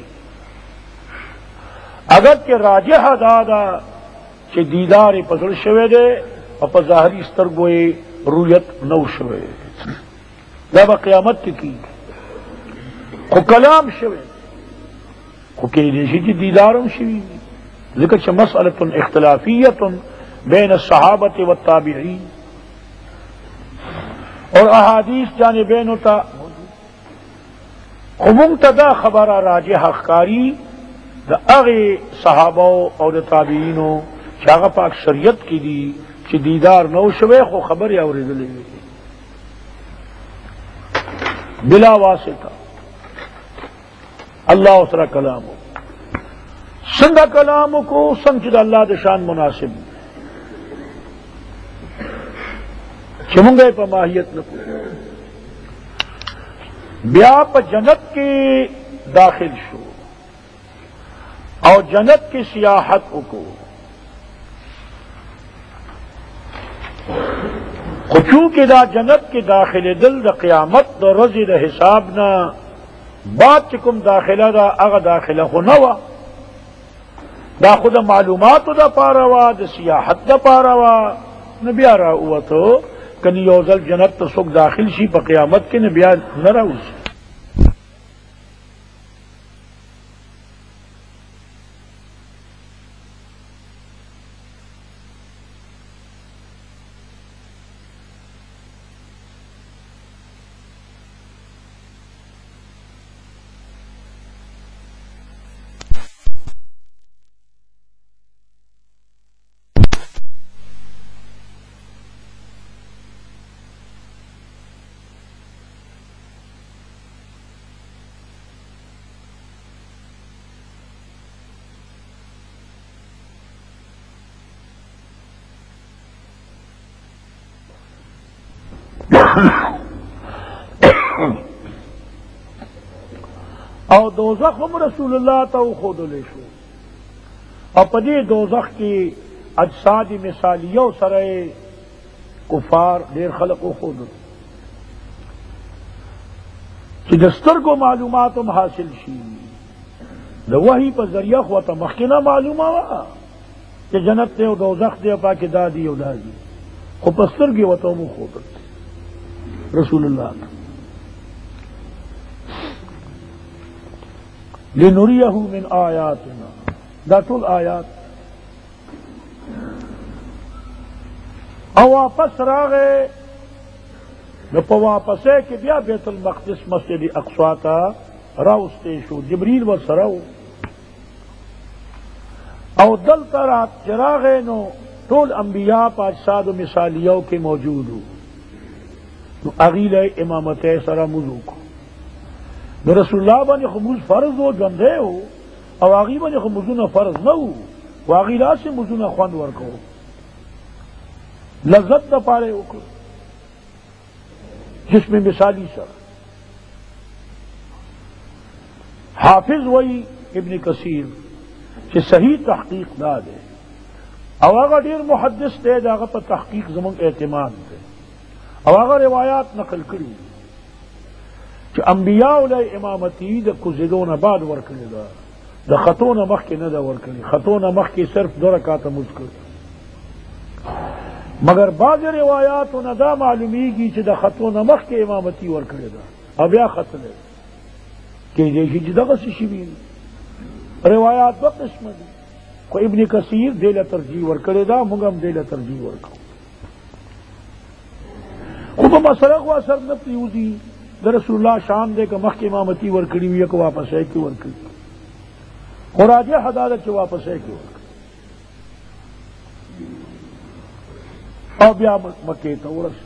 اگر کہ راجح دادا چ دیدار پسل شوے دے اور ظاہری استرگوئے رویت نو شوے دا با قیامت کی خو کلام شوے خو کئی دیشی کی دیدارم شوی ذکر چھ مسئلت اختلافیت بین الصحابت والتابعین اور احادیث جانبین تا خو منتدا خبر راجح اخکاری دا اغی صحابہ اور دا تابعینو چاگا پاک شریعت کی دی چھ دیدار نو شوے خو خبر یا ورزلے بلا واسطہ اللہ اسرا کلام سنگا کلام کو سنگ اللہ د شان مناسب چمنگے پا ماہیت نہ بیا پا جنت کی داخل شو اور جنت کی سیاحت کو خچو کی دا جنت کی داخل دل دا قیامت دا رضی دا حساب نا بات چکم داخلہ دا اغا داخلہ خو نوا دا خود معلومات دا پاروا دا سیاحت دا پاروا نبیا را ہوا تو کنی یوزل جنت تو سکھ داخل شی پا قیامت کے نبیا نہ رہا اس اور دوزخ ہم رسول اللہ تو خود لے شو اور پدی دوزخ کی اجساد مثالیوں سرے کفار دیر خلق و خود کہ دستر کو معلومات حاصل شی دا وہی پر ذریعہ ہوا تو مخینہ معلوم ہوا کہ جنت دے دوزخ دے پا کے دادی او دادی خو پستر کی وطوں میں خود رسول اللہ لنریہ من آیاتنا دا طول آیات او واپس راغے نو پا واپسے کہ بیا بیت المقدس مسجد اقصی تا راوستے شو جبریل و سراو او دل ترات چراغے نو طول انبیاء پا اجساد و مثالیوں کے موجود ہو نو اغیل امامت سرا مزو کو نو رسول اللہ بانی خموز فرض ہو جندے ہو او آغی بانی خموزون فرض نہ ہو و آغیلا سے مزون خوان ورکو لذت دا پارے اکر جس میں مثالی سر حافظ وئی ابن کثیر کہ صحیح تحقیق دا دے او آغا دیر محدث دے دا آغا پا تحقیق زمان اعتماد دے او آغا روایات نقل کری کہ انبیاء علیہ امامتی دا کزدون بعد ورکلی دا خطون مخ کے ندا ورکلی خطون مخ کے صرف دو رکعت مذکر مگر بعض روایات ندا معلومی کی کہ دا خطون مخ کے امامتی ورکلی دا اب یا خط لے کہ جیسی جدا غسی شبین روایات با قسم دی کو ابن کثیر دیل ترجیح ورکلی دا مگم دیل ترجیح ورکو خوب مسئلہ کو اثر نپیوزی در رسول اللہ شان دے کہ مخ کی امامتی ورکڑی ہوئی کہ واپس ہے کہ ورکڑی خوراج حدادت سے واپس ہے کہ ورکڑی اور بیا مکے تورس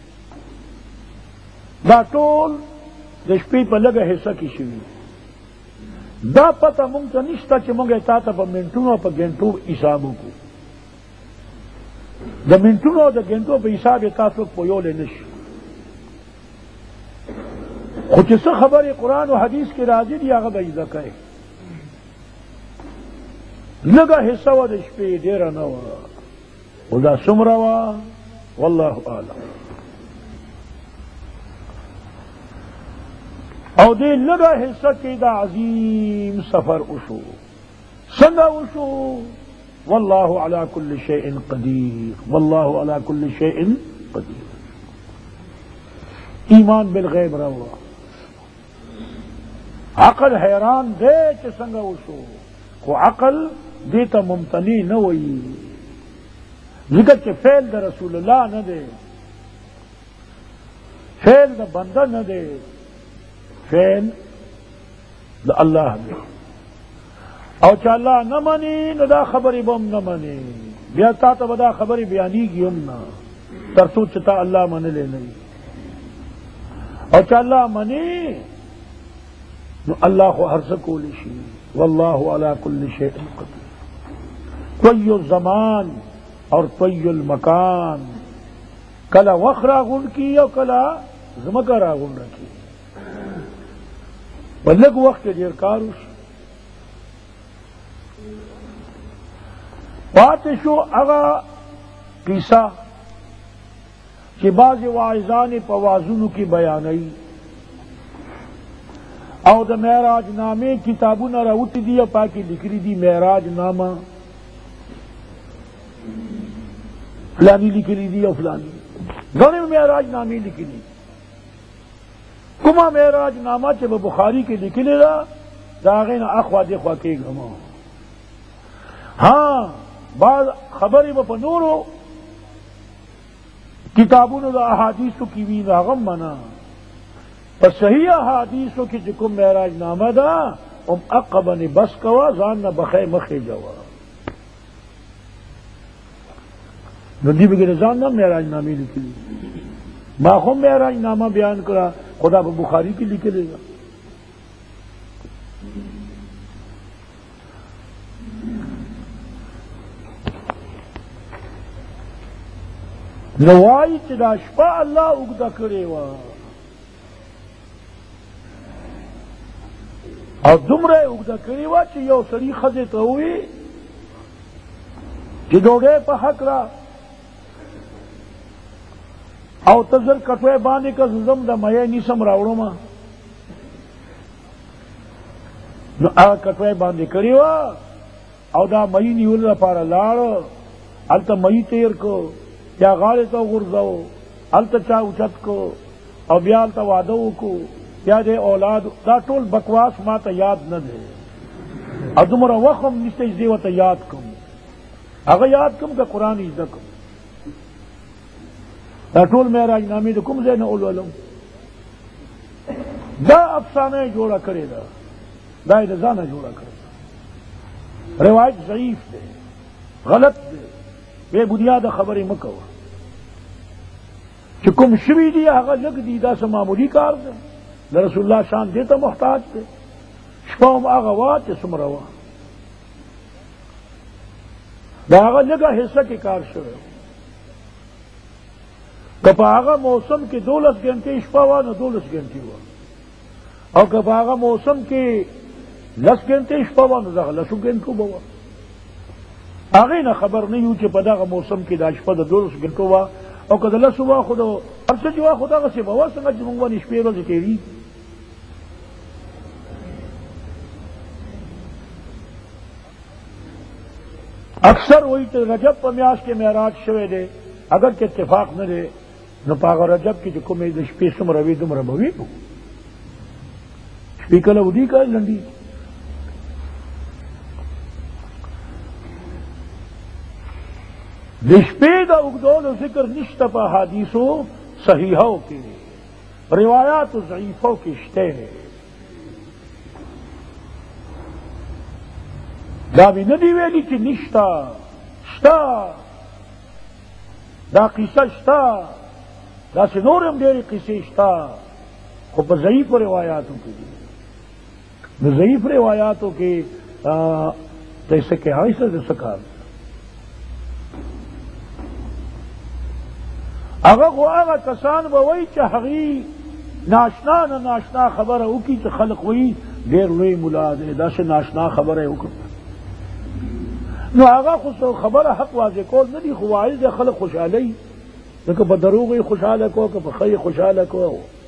دا ٹول دشپی پہ لگا حصہ کی شوی دا پتہ منگتا نشتا چی منگے تاتا پا منٹونو پا گنٹو حسابو کو دا منٹونو دا گنٹو پا حساب تاتو پویولے نشو خود سے خبر قرآن و حدیث کی راضی دیا گا بیدہ کہے لگا حصہ و دشپی دیرہ نوا خدا سمروا واللہ اعلم او دے لگا حصہ کی دا عظیم سفر اشو سنگا اشو واللہ علی کل شیء قدیر واللہ علی کل شیء قدیر ایمان بالغیب روا عقل حیران دے کہ سنگا اشو کو عقل دیتا ممتنی نہ ہوئی ذکر کہ فعل دا رسول اللہ نہ دے فعل دا بندہ نہ دے فعل دا اللہ دے او چا اللہ نہ منی نہ دا خبری بم نہ منی بیا تا تا بدا خبری بیانی کی ہم نہ ترسو چتا اللہ من لے نہیں او چا اللہ منی نو اللہ کو ہر سکو لشی واللہ علی کل شیء قدیر. طی الزمان اور طی المکان، کلا وخ راغن کی اور کلا زمکہ راغن رکھی بلگ وقت دیر کاروش پاتشو اغا قصہ کہ بعض واعظان پوازنو کی بیانئی او دا معراج نامے کتابوں راوت دی اور پاکی لکری دی معراج نامہ فلانی لکری دی اور فلانی گھنے معراج نامی لکلی کما معراج نامہ چب بخاری کے لکلے دا داغین اخوا دیخوا کے گھما. ہاں بعض خبری با پنورو کتابوں دا احادیثو کی وی راغم منا پر صحیح احادیثو کی چکم معراج نامہ دا اقبن بس کوا زان نا بخے مخے جوا ندی بگیر زان نا معراج نامی لکلی ما خم معراج نامہ بیان کرا خدا با بخاری کی لکھے لے گا. نوائی چدا شپا اللہ اگدا کرے وا اور دمرے اگدا کرے وا چی یو سری خزے تو ہوئی چی دوڑے پا حق را او تزر کٹوے بانے کا زم دا مئے نیسم راوڑو ما نو آ کٹوے باندے کری وا او دا مئی نیول دا پارا لار علتا مئی تیر کو یا غاڑے تو غرزو علتا چا اچت کو او بیالتا وعدو کو یا دے اولاد دا ٹول بکواس ما تا یاد نہ دے او دمرا وخم نستے اس دیوتا یاد کم اگر یاد کم کا قرآن ازدہ کم دا ټول معراج نامې د کوم ځای نه ولولم دا افسانه جوړه کړې ده دا یې د ځانه جوړه کړې ده روایت ضعیف دی غلط دی بے بنیاده خبرې مه کوه چې کوم شوي دي هغه لږ دي دا څه معمولي کار دی د رسول الله شان دې ته محتاج دی شپه هم هغه وا چې څومره وا د هغه لږه حصه کې کار شوی کپاغا موسم کے 12 گھنٹے شپا ہوا نہ 12 گھنٹے ہوا اور کپاغا موسم کے 10 گھنٹے شپا ہوا نہ 10 گھنٹوں ہوا آگے نہ خبر نہیں ہو کہ پداغا موسم کی داشپا 12 گھنٹوں ہوا اور کدلس ہوا خدا اب سے جو خدا کا سے بوا سنگا جمنگوا نشپے روز تیری اکثر وہی تو رجب پمیاس کے معراج شوے دے اگر کہ اتفاق نہ دے نو پاغ رجب کی جو کمی د شپې څومره وي دومره به وي شپې کله ودي کله لنډي د شپې د اوږدولو ذکر نشته په احادیثو صحیحو کې روایاتو ضعیفو کې شته دا به نه دی ویلي چې نشته شته دا قصه شته دا سے نورم ډېرې قصې شته خو په ضعیف روایاتو کې دي د ضعیف روایاتو کې تیسے کہ ایسا جیسا کار اگر خو هغه کسان به وایي چې هغوی ناشنا نه ناشنا خبره وکړي چې خلق وایي ډېر لوی ملا دی داسې ناشنا خبره یې وکړه نو هغه خو خبره حق واضح کول نه دي خو واعظ دی خلق خوشحالوي لکه په دروغ یې خوشحاله کو که په ښه یې خوشحاله کو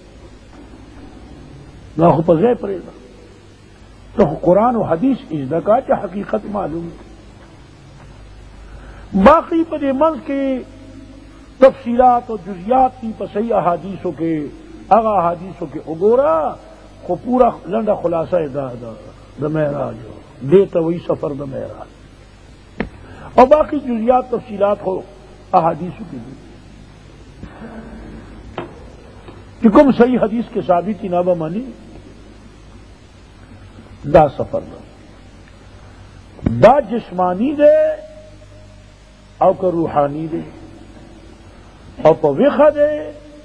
نو خو په ځای پرېږده ته خو قرآن و حدیث ازده کا چې حقیقت معلوم باقی په دې منځ کې تفصیلات اور جزیات کی په صحیح احادیثوں کے هغه احادیثوں کے وګوره خو پورا لنډه خلاصه د معراج دې ته وایي سفر د معراج اور باقی جزیات تفصیلات خو احادیثوں کی دي کہ کوم صحیح حدیث کے ثابت نہ مانی دا سفر دا جسمانی دے او که روحانی دے او په ویخه دے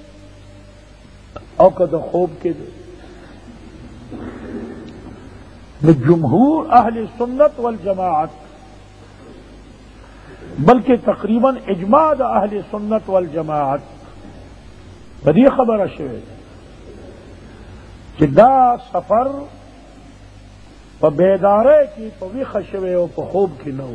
او که د خوب کې دے جمہور اہل سنت والجماعت بلکہ تقریباً اجماع دا اہل سنت والجماعت بدی خبر شوه کہ دا سفر پا بیدارے کی پا ویخ شوه و پا خوب کی نو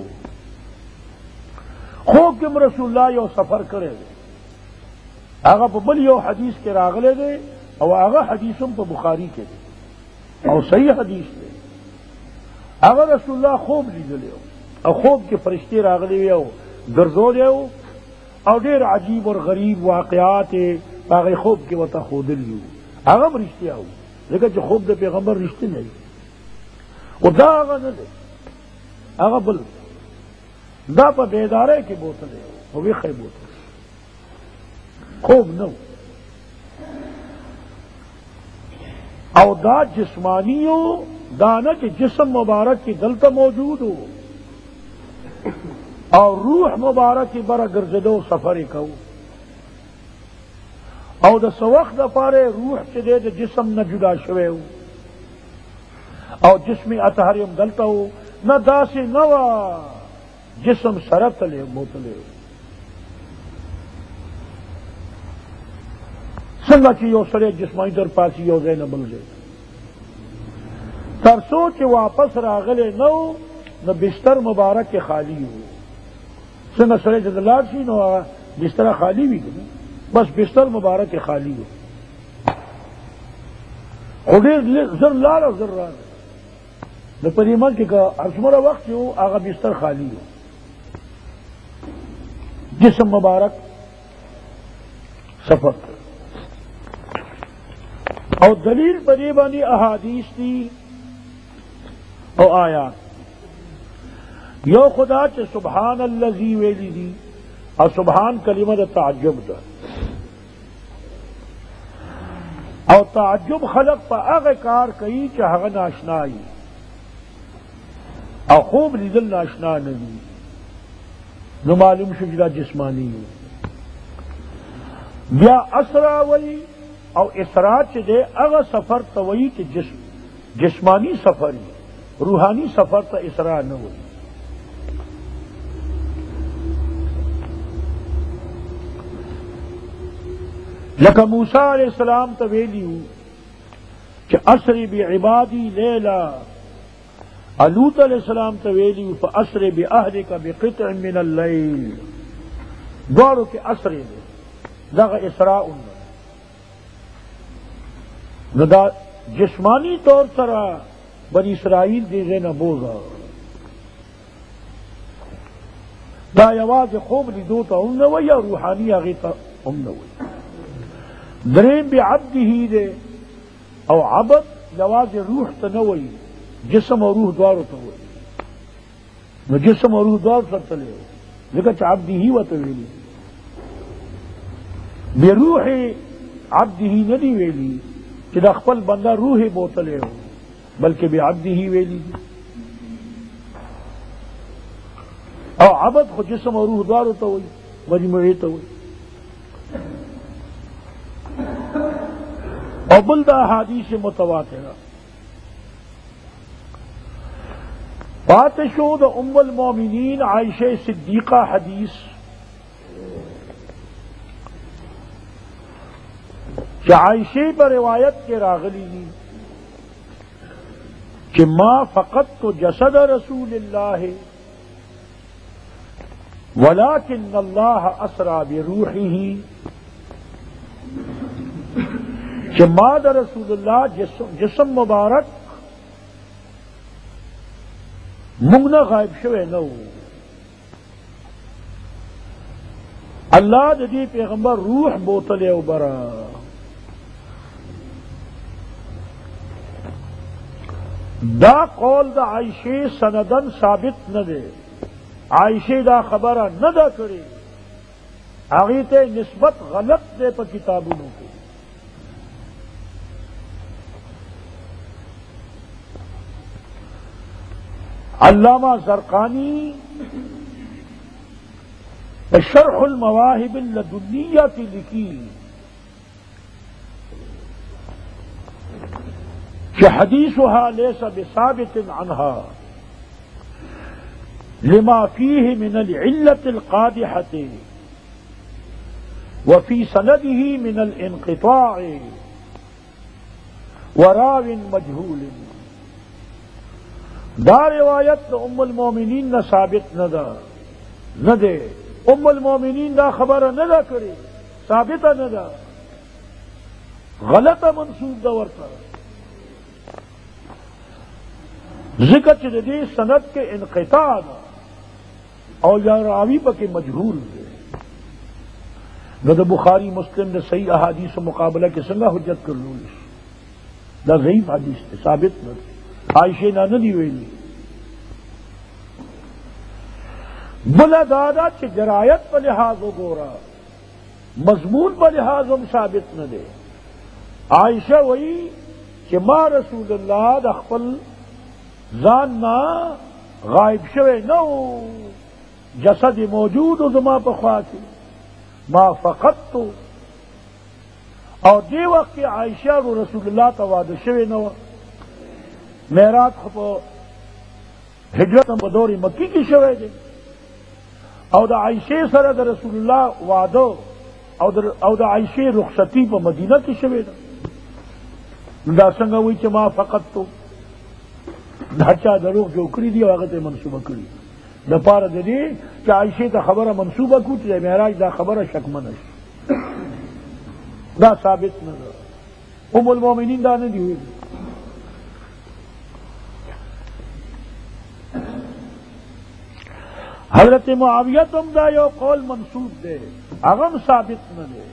خوب کم رسول اللہ یو سفر کرے دے آغا پا بل یو حدیث کے راغلے دے او آغا حدیثم پا بخاری کے دے او صحیح حدیث دے آغا رسول اللہ خوب لیدلے ہو او خوب کے فرشتے راغلے ہو گردو دے ہو او دیر عجیب اور غریب واقعات آغا خوب کے وطا خودل لیو آغا رشتے ہو لیکن جو خوب دے پیغمبر رشتے نہیں او دا آغا نہ دے آغا بل دا پا بیدارے کی بوتلے ہو وہ ویخے بوتلے خوب نو او دا جسمانی ہو دانا کہ جسم مبارک کی دلتا موجود ہو اور روح مبارک کی برا گرزدو سفر کو او دا سوخ دا پارے روح کے دے دا جسم نہ جدا شوے ہو او جسمی اطہریم دلتا ہو نہ دا سے نوا جسم سرت لے موتلے ہو سنگا چی یو سرے جسمانی در پاسی یو زین بل زین ترسو کہ واپس راغلے نو نہ بستر مبارک کے خالی ہو سنگا سرے جدلات سی نو بستر خالی بھی گئی بس بستر مبارک کے خالی ہو خودیر زر لال اور ذر رال نہ پریمن کی ارسمرہ وقت ہو آگا بستر خالی ہو جسم مبارک سفر اور دلیل پریبانی احادیث تھی او آیات یو خدا چ سبحان الذی ویلی دی اور سبحان کلمہ دا تعجب دا اور تعجب خلق پا اغه کار کئی چاہغ ناشنائی اور خوب لیدل ناشنا نہیں نو معلوم شجرہ جسمانی بیا اسرا وی او اسرا چ دے اغه سفر توئی کہ جسمانی سفر روحانی سفر تا اسرا نہ ہوئی لکہ موسیٰ علیہ السلام تویلی ہوں کہ اسری بعبادی لیلا لوط علیہ السلام تویلی ہوں فاسری باہلک بقطع من اللیل دوارو کے اسری دے دغا اسراء ندا جسمانی طور سرا بنی اسرائیل دے زینا بوزا دا یواز خوب لیدو تا نوی یا روحانی آگی تا نوی درین بی عبدی ہی دے او عبد یواز روح تا نوی جسم و روح دوارو تا ہوئی نو جسم و روح دوار سر تلے ہو لیکن چا عبدی ہی و تویلی بی روح عبدی ہی ندی ویلی کہ دا خپل بندہ روح بوتلے ہو بلکہ بی عبدی ہی ویلی دی او عبد خود جسم و روح دوارو تا ہوئی مجموعی تا ہوئی اور بلدہ حدیث متواترہ بات شود ام المومنین عائشہ صدیقہ حدیث کہ عائشہ پر روایت کے راغلی دی کہ ما فقط تو جسد رسول اللہ ولكن اللہ اسرا بروحہ کہ ماد رسول اللہ جسم مبارک منگنا غائب شوے نو اللہ جدی پیغمبر روح بوتلے اوبرا دا قول دا عائشہ سندن ثابت نہ دے عائشہ دا خبرہ نہ دا کرے آغیت نسبت غلط دے پا کتابوں کو علامہ زرقانی شرح المواہب اللدنیہ کی لکھی کہ حدیثها لیس بثابت عنها لما فيه من العلة القادحة وفي سنده من الانقطاع وراو مجهول. دا روایت ام المومنین نہ ثابت نہ دے، ام المومنین دا خبر نہ کرے، ثابت نہ دا، غلط منسوب دا ورتا ذکر چدی سند کے انقطاع دا اور یا راوی پکے مجہول دے نہ دا بخاری مسلم نے صحیح احادیث و مقابلہ کے سنگا حجت کر لوں دا ضعیف حدیث تے ثابت نہ دے. عائشہ نہ دی ویلی بلا دادا چ جرایت پر لحاظ و گورا مضمون پر لحاظ ہم ثابت نہ دے. عائشہ وہی کہ ما رسول اللہ دخل زان نا غائب شوے نو جسد موجود و زما پخوا کی ما فقط تو اور دی وقت کی عائشہ و رسول اللہ تواد شوے نو معراج خپو ہجرت بدور مکی کی شوے دے او دا عائشہ سره د رسول الله وعده او دا عائشہ رخصتی په مدینہ کی شوے دا دا څنګه وی چې ما فقط تو دا چا دروغ جو کړی دی هغه ته منسوبه کړی د پاره د دې چې عائشہ ته خبره منسوبه کو چې معراج دا خبره شکمنه دا ثابت نه ده. ام المؤمنین دا نه دی ویل. حضرت معاویہ تم دا یو قول منسوب دے اغم ثابت نہ دے.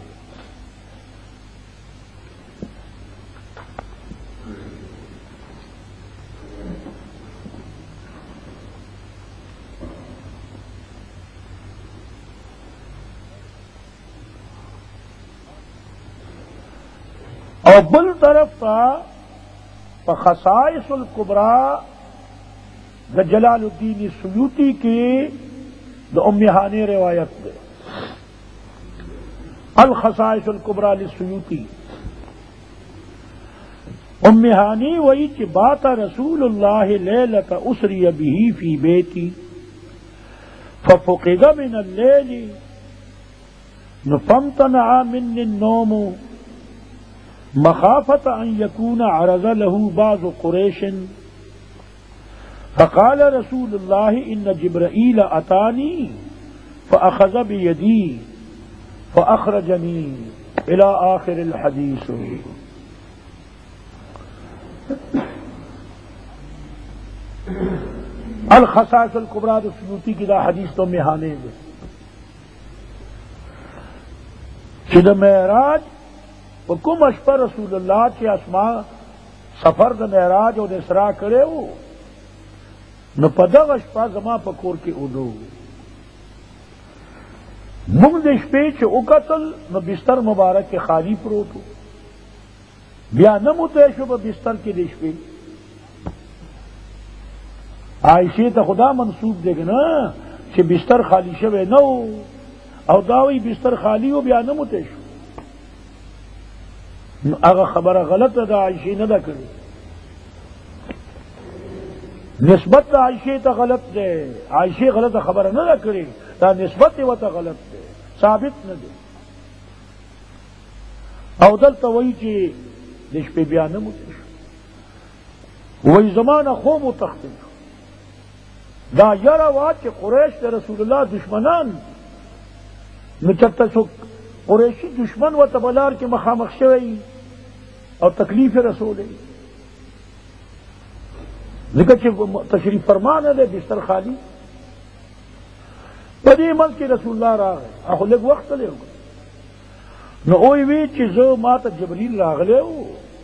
اور بل طرف کا خصائص الکبریٰ دا جلال الدین سیوطی کی دا ام ہانی روایت دے الخصائص الکبریٰ للسیوطی. ام ہانی وہی کہ بات رسول اللہ لیلۃ اسری به فی بیتی ففقد من اللیل فامتنع منی النوم مخافت ان یکون عرض له بعض قریش فقال رسول اللہ ان جبرائیل اتانی فاخذ بیدی فاخرجنی الى آخر الحدیث. الخصائص الکبریٰ سیوطی کی دا حدیث تو مہانے دے کہ دا معراج کم اشپا رسول اللہ کے اسماء سفر دا معراج اور اسراء کرے ہو نو پدغ اشپا زما پکور کے اودو منگ دے شپے چھ اکتل نو بستر مبارک کے خالی پروتو بیا نموتیشو با بستر کے دے شپے. عائشہ تا خدا منصوب دے گنا چھ بستر خالی شوے نو او داوی بستر خالی ہو بیا نموتیشو اگر خبر غلط دا عائشہ نہ دا کرے نسبت دا عائشہ تا غلط دے عائشہ غلط خبر نہ دا کرے دا نسبت و تا غلط دے ثابت نہ دے. او دلتا وہی چی دش پہ بیان نموتش وہی زمانہ خوب و تختش دا یرا وات چی قریش دا رسول اللہ دشمنان نچتا سو قریشی دشمن و تبلار کے مخامخ شوئی اور تکلیف رسول ہے ذکر تشریف فرمان ہے بستر خالی پدی مل کے رسول اللہ راہ ہے آخو لگ وقت لے ہوگا نو اوئی وی چیزو مات جبریل راغلے ہو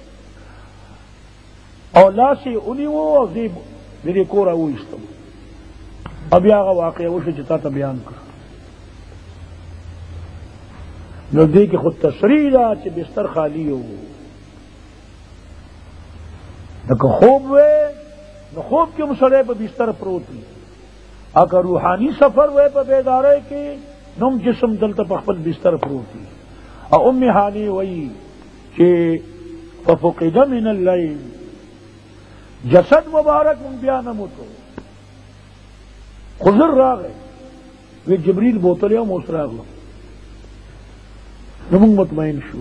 اور لا سے انہی وہ اور میرے کورا وہ استم اب آگا واقعہ وہ سے جتا تا بیان کر نو دے کہ خود تصریح دا چی بستر خالی ہو نکو خوب وے نو خوب کیوں سڑے پہ بستر پروتی اگر روحانی سفر وے پہ بیدارے کے نم جسم دلتا پخپل بستر پروتی. اور ام ہانی وئی کہ ففقد من اللیل جسد مبارک من بیا نموتو خضر را گئے وہ جبریل بوتلے ہم اس راغلو نمونگ مطمئن شو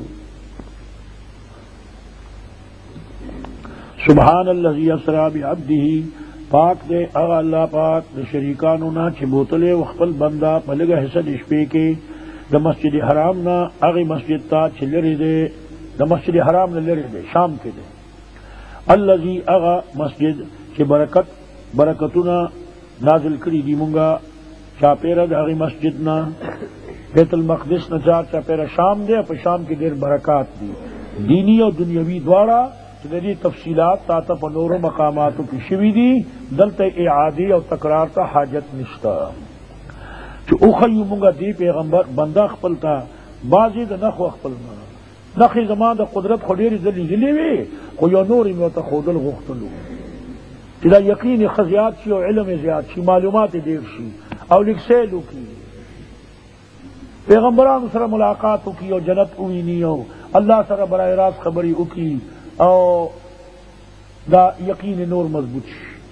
سبحان اللذی اسرا بعبدہ پاک دے اغا اللہ پاک دے شریکانونا چھ بوتلے وخپل بندہ پلگا حسد اشپے کے دا مسجد حرام نا اغی مسجد تا چھ لری دے دا مسجد حرام نا لری دے شام کے دے اللذی اغا مسجد چھ برکتونا نازل کری دی منگا چاپیرہ دا اغی مسجد نا بیت المقدس نا چاپیرہ شام دے اپا شام کی دیر برکات دی دینی اور دنیاوی دوارا چلی تفصیلات تا پا نور مقاماتو کی شوی دی دلتا اعادی اور تکرار تا حاجت نشتا چو اخیو منگا دی پیغمبر بندہ اخپلتا بازی دا نخو اخپلنا نخی زمان دا قدرت خودیر دلی جلیوی خو یو نوری موتا خودل غختلو تلا یقین خزیات شی و علم زیاد شی معلومات دیر شی او لکسیلو کی پیغمبران سر ملاقاتو کی او جنت اوینیو اللہ سر براہ راست خبری اکی او دا یقین نور مضبوط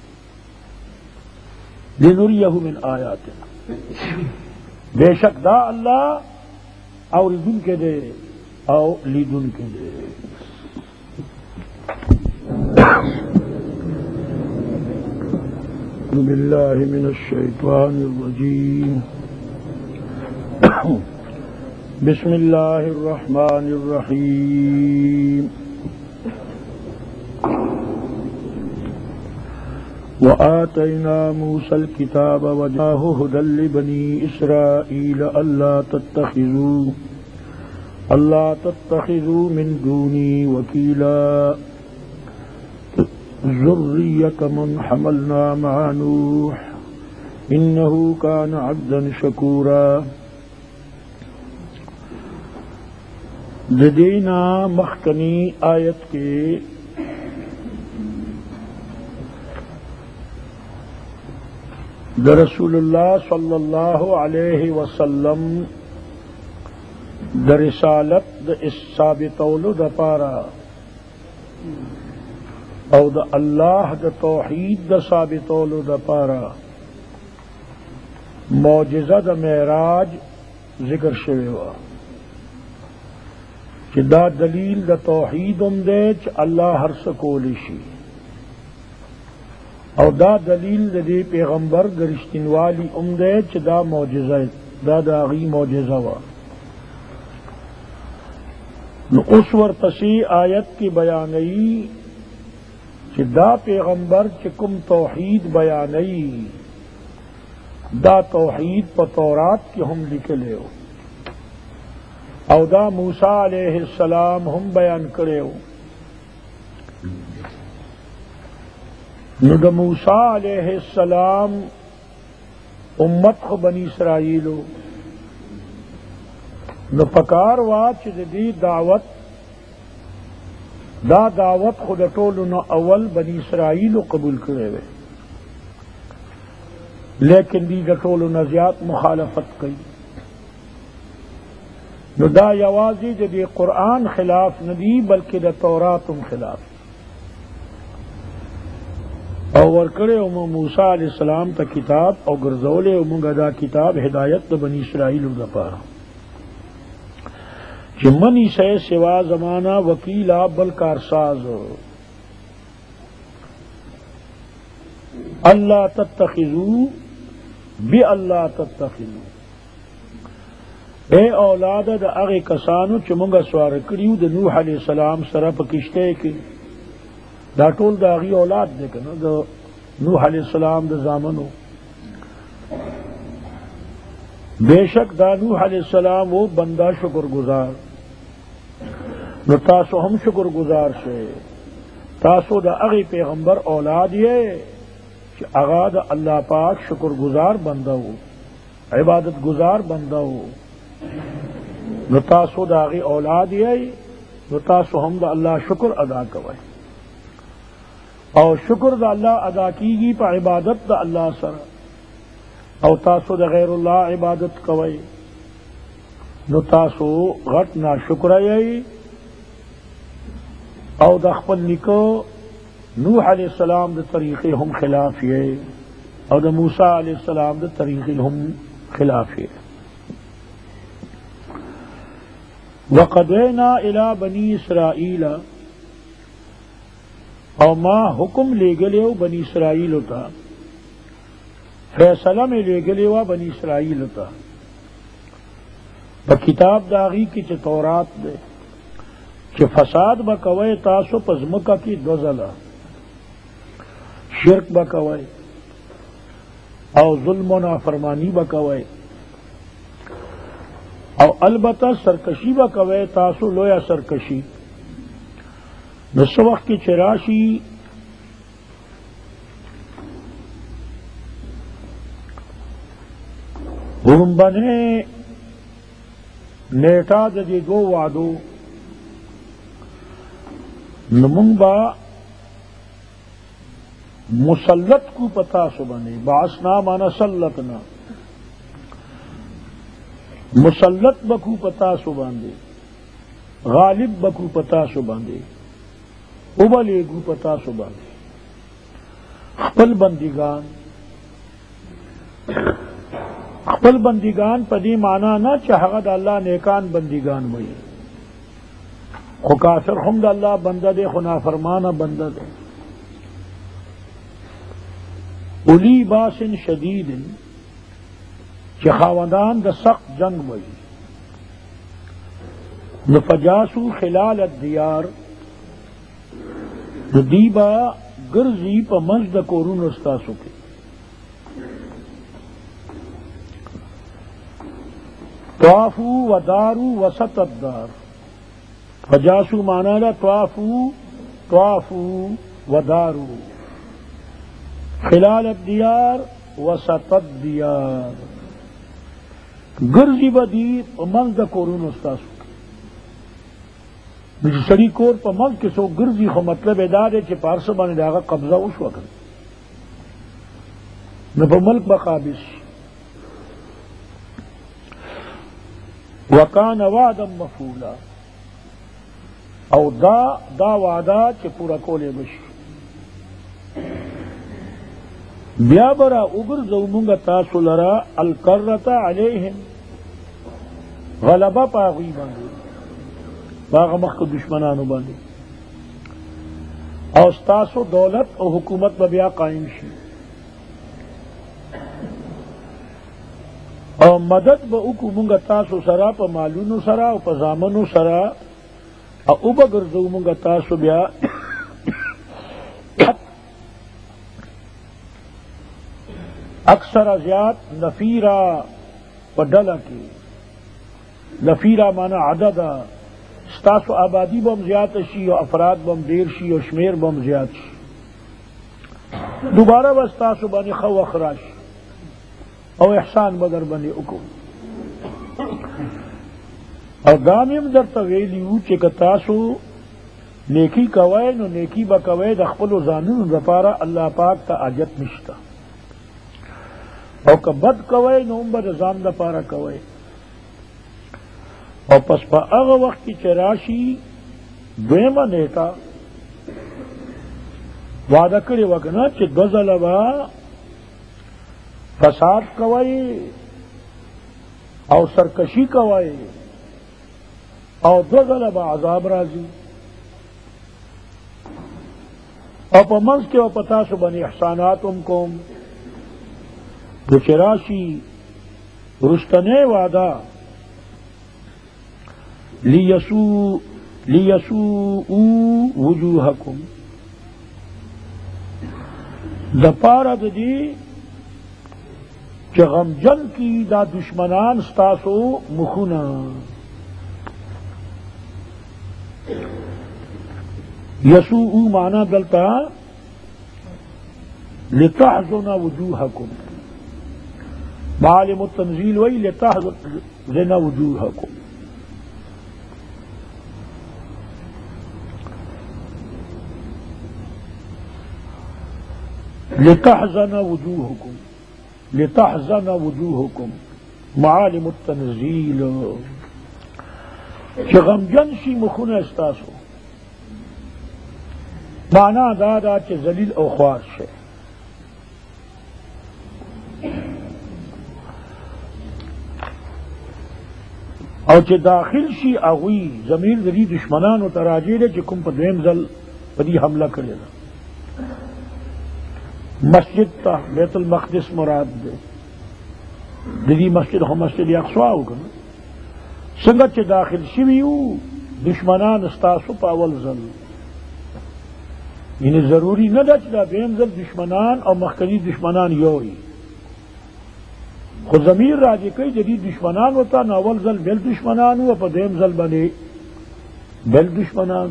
لنریہ من آیاتنا بے شک دا اللہ اور دن کے دے او لیدن کے دے باللہ من الشیطان الرجیم بسم اللہ الرحمن الرحیم وآتينا موسى الكتاب وجاءه هدى لبني إسرائيل ألا تتخذوا من دوني وكيلا ذرية من حملنا مع نوح إنه كان عبدا شكورا لدينا مخکنی آیت کے دا رسول اللہ صلی اللہ علیہ وسلم دا رسالت دا ثابتولو دا پارا او دا اللہ دا توحید دا ثابتولو دا پارا معجزہ دا معراج ذکر شویوا کہ دا دلیل دا توحید دے چ اللہ ہر سکولی شی او دا دلیل دے پیغمبر درشتن والی دے چ دا معجزہ دا داغی معجزہ وا نو اس ورپسی آیت کی بیانئی چ دا پیغمبر چکم توحید بیانئی دا توحید پا تورات کی ہم لکھلے ہو او دا موسیٰ علیہ السلام ہم بیان کرے ہو نو دا موسیٰ علیہ السلام امت خو بنی اسرائیلو نو پکار واچ دی دعوت دا دعوت خود ټولو نو اول بنی اسرائیلو قبول کرے ہوئے لیکن دی دا ټولو نو زیات مخالفت کئی نو دا یوازی دی قرآن خلاف ندی بلکہ دا توراتم خلاف او ورکڑے امو موسیٰ علیہ السلام تا کتاب او گرزولے امونگا دا کتاب ہدایت دا بنی اسرائیل دا پارا چی منی سے سوا زمانہ وکیلا بل کارساز اللہ تتخذو بی اللہ تتخذو اے اولاد دا اغی کسانو چی منگا سوار کریو دا نوح علیہ السلام سرا پا کشتے کی دا ټول دا اغی اولاد دے کنا دا نوح علیہ السلام دا زامنو بے شک دا نوح علیہ السلام وہ بندہ شکر گزار نو تاسو ہم شکر گزار سے تاسو دا اغی پیغمبر اولاد یہ کہ اغا دا اللہ پاک شکر گزار بندہ ہو عبادت گزار بندہ ہو نو تاسو دا اغی اولاد یہ نو تاسو ہم دا اللہ شکر ادا کوئے اور شکر دا اللہ ادا کی گی پا عبادت دا اللہ سر او تاسو دا غیر اللہ عبادت کوئے نو تاسو غٹ نا شکر یئی او دا خپل نکو نوح علیہ السلام دے طریقے ہم خلاف یہ اور دا موسیٰ علیہ السلام دے طریقے ہم خلاف یہ. وَقَضَيْنَا إِلَىٰ بَنِي إِسْرَائِيلَ اور ما حکم لے گلے بنی اسرائیل ہوتا فیصلہ میں لے گلے وا بنی اسرائیل ہوتا کتاب داغی کی چھ تورات دے کہ فساد بکوئے تاسو پزمکا کی دوزلہ شرک بکوئے او ظلم و نافرمانی بکوئے او البتہ سرکشی بکوئے تاسو لویا سرکشی نس وقت کی چراشی بنے نیٹا دے دو وعدو نمنگ با مسلط کو پتا سو بنے باسنا مانا سلطنا مسلط بکو پتا سو باندے غالب بکو پتا سو باندے ابلے گو پتا سو باندے خپل بندگان پدی مانا نہ چاہد اللہ نیکان بندگان ہوئی خو کافر حمد اللہ بندہ دے خنا فرمانا بندہ دے اولی باس شدید خاوندان دا سخت جنگ ہوئی نفجاسو خلال الدیار دیبا گرزی پا مزد کورون استاسو کے طوافو ودارو وسط الدار فجاسو مانا لا طوافو ودارو خلال الدیار وسط الدیار گرزی بدی پا مزد کورون استاسو سڑی کور پا ملک کے سو گرزی خو مطلب ادارے چھ پارسا بانے داغا قبضہ اوش وکن نہ پا ملک بقابش وکان وعدا مفعولا او دا وعدا چھ پورا کولے بش بیا برا اگر زومنگا تاسو لرا القررتا علیہم غلبہ پاغی باندے باغ مخ دشمنانو باندے او ستاسو دولت او حکومت بیا قائم شی او مدد با اکو منگا تاسو سرا پا مالونو سرا او پا زامنو سرا او بگرزو منگا تاسو بیا اکثر ازیاد نفیرا پا ڈلا کی نفیرا مانا عددا ستاسو آبادی بم زیادہ شی و افراد بم دیر شی و شمیر بم زیاد شی دوبارہ بس تاسو بانی خو اخراش او احسان بدر بنی اکو او دامیم در تویلیو چک تاسو نیکی کوئے نو نیکی با کوئے دخپلو زانون دپارا اللہ پاک تا عجت نشتا او که بد کوئے نو ام با زان دپارا کوئے اور پس پا اغا وقت کی چراشی دویمہ نیتا وعدہ کرے وگنا چھ دوزلبا فساد کوئی او سرکشی کوئی او دوزلبا عذاب رازی او پا منز کے او پتاسو بنی احسانات کم دو چراشی رستنے وعدہ لیسوء وجوہکم دپارا دی چہ غمجن کی دا دشمنان ستاسو مخونا یسوء مانا دلتا لتحزن وجوہکم معالم التنزیل وی لتحزن وجوہکم لتحزن وجوہکم معالم التنزیل کہ غمجن شی مخون استاسو مانا دادا چ ذلیل او خوار شے او چې داخل شي اغوی ضمیر دری دشمنانو تراجی دے چې کوم په دویم ځل په دې حمله کړې ده مسجد ته بیت المقدس مراد ده د دې مسجد هم مسجد اقصی وګڼه څنګه چې داخل شوي وو دشمنان ستاسو په اول ځل یعنی ضروری نه ده چې دا دویم ځل دشمنان او مخکني دشمنان یو وي خو ضمیر راځي کوي جدید دشمنان ہوتا نو اول ځل بل دشمنان او په دیم ځل باندې بل دشمنان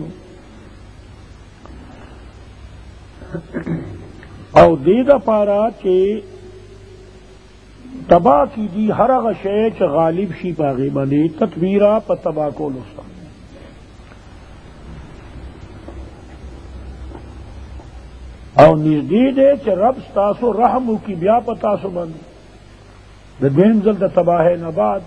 او دې دا پارا چې تبا کی دی هر هغه شی چې غالب شي پاغي باندې تدبیرا په تبا کولو سره او نږدې دې چې رب تاسو رحم وکي بیا په تاسو باندې د دویم ځل د تباہی نه بعد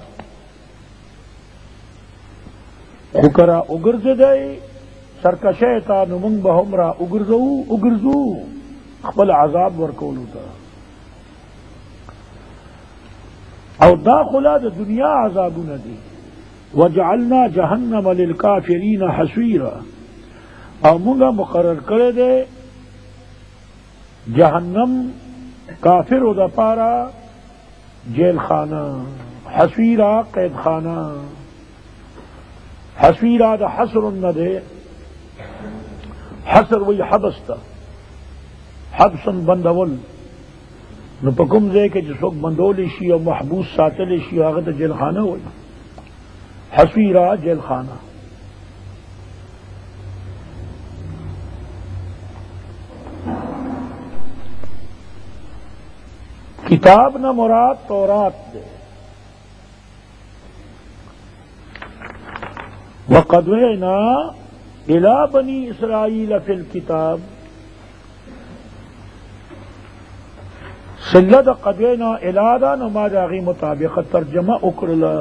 خو کرا وګرځېدی سرکشی ته نو موږ به هم را وګرځو خپل عذاب ورکولو ته او دا خلا د دنیا عذابونه دي وجعلنا جهنم للکافرین حسیرا او موږ مقرر کړی دی جهنم کافرو د پاره جیل خانہ حسیرہ قید خانہ حسیرہ دا حسر نہ دے حسر وہی حبس تا حبسن بندول نو پکم دے کہ جس وقت بندولی شی اور محبوس ساتلی شی آگے جیل خانہ ہوئی حسیرہ جیل خانہ کتاب نہ مراد تورات دے وقضینا الی بنی اسرائیل فی الکتاب سلد قضینا الی دا نما داغی مطابق ترجمہ اکرلا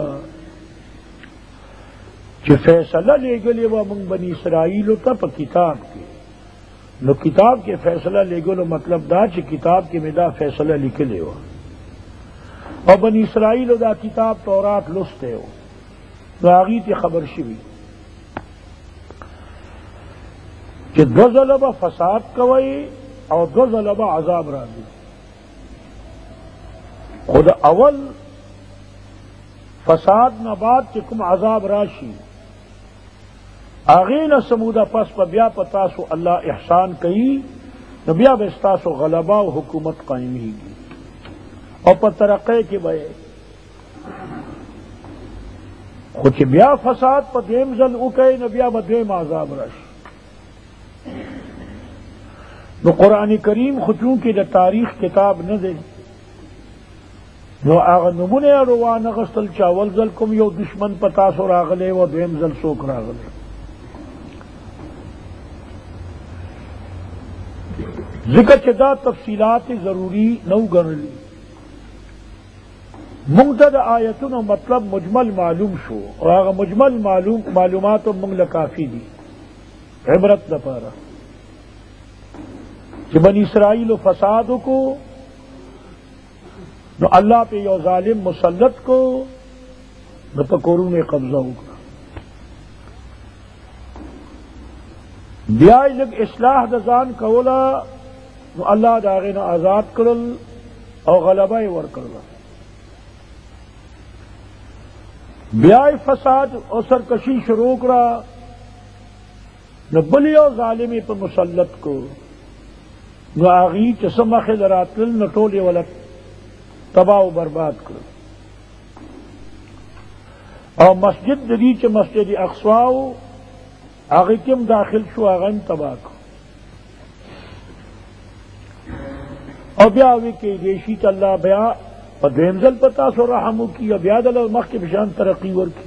کہ فیصلہ لے گلے و من بنی اسرائیل تا پا کتاب کے نو کتاب کے فیصلہ لے گلو مطلب دا چھ کتاب کے میں دا فیصلہ لکھلے ہو اور بنی اسرائیل دا کتاب تورات لستے ہو نو آگی تی خبر شوی کہ دو ظلبہ فساد کوئی اور دو ظلبہ عذاب راضی خود اول فساد نبات چکم عذاب راشی آغین سمودہ پس پا بیا پتاسو اللہ احسان کئی نو بیا بستاسو غلبہ و حکومت قائم ہی گی اور پا ترقے کے بے کچھ بیا فساد پا دیم زل اکے نو بیا بدویم عذاب رش نو قرآن کریم خچون کی دا تاریخ کتاب نہ دے نو آغا نمونے روان غستل چاول زل کم یو دشمن پتاسو راغلے و دویم زل سوک راغلے ذکر چدا تفصیلات ضروری نو گرلی منگتد آیتن و مطلب مجمل معلوم شو اور آغا مجمل معلومات و منگل کافی دی عبرت دپارا کہ بنی اسرائیل و فساد کو نو اللہ پہ یو ظالم مسلط کو نو پکوروں میں قبضہ ہوگا بیائی لگ اصلاح دزان کولا نو اللہ داغین آزاد کرل او غلبہ ور کرل بیائی فساد او سرکشی شروع کرا نو بلی او ظالمی پر مسلط کو نو آغی چسم خل راتل نو ٹولی ولت تباہ و برباد کرل او مسجد دی چ مسجد اقصاو آغی کم داخل شو آغیم تباہ کو او بیاوی کے دیشی تا اللہ بیا پا دویمزل پتا سو رحمو کی او بیاد اللہ مخ کے بشان ترقی ورکی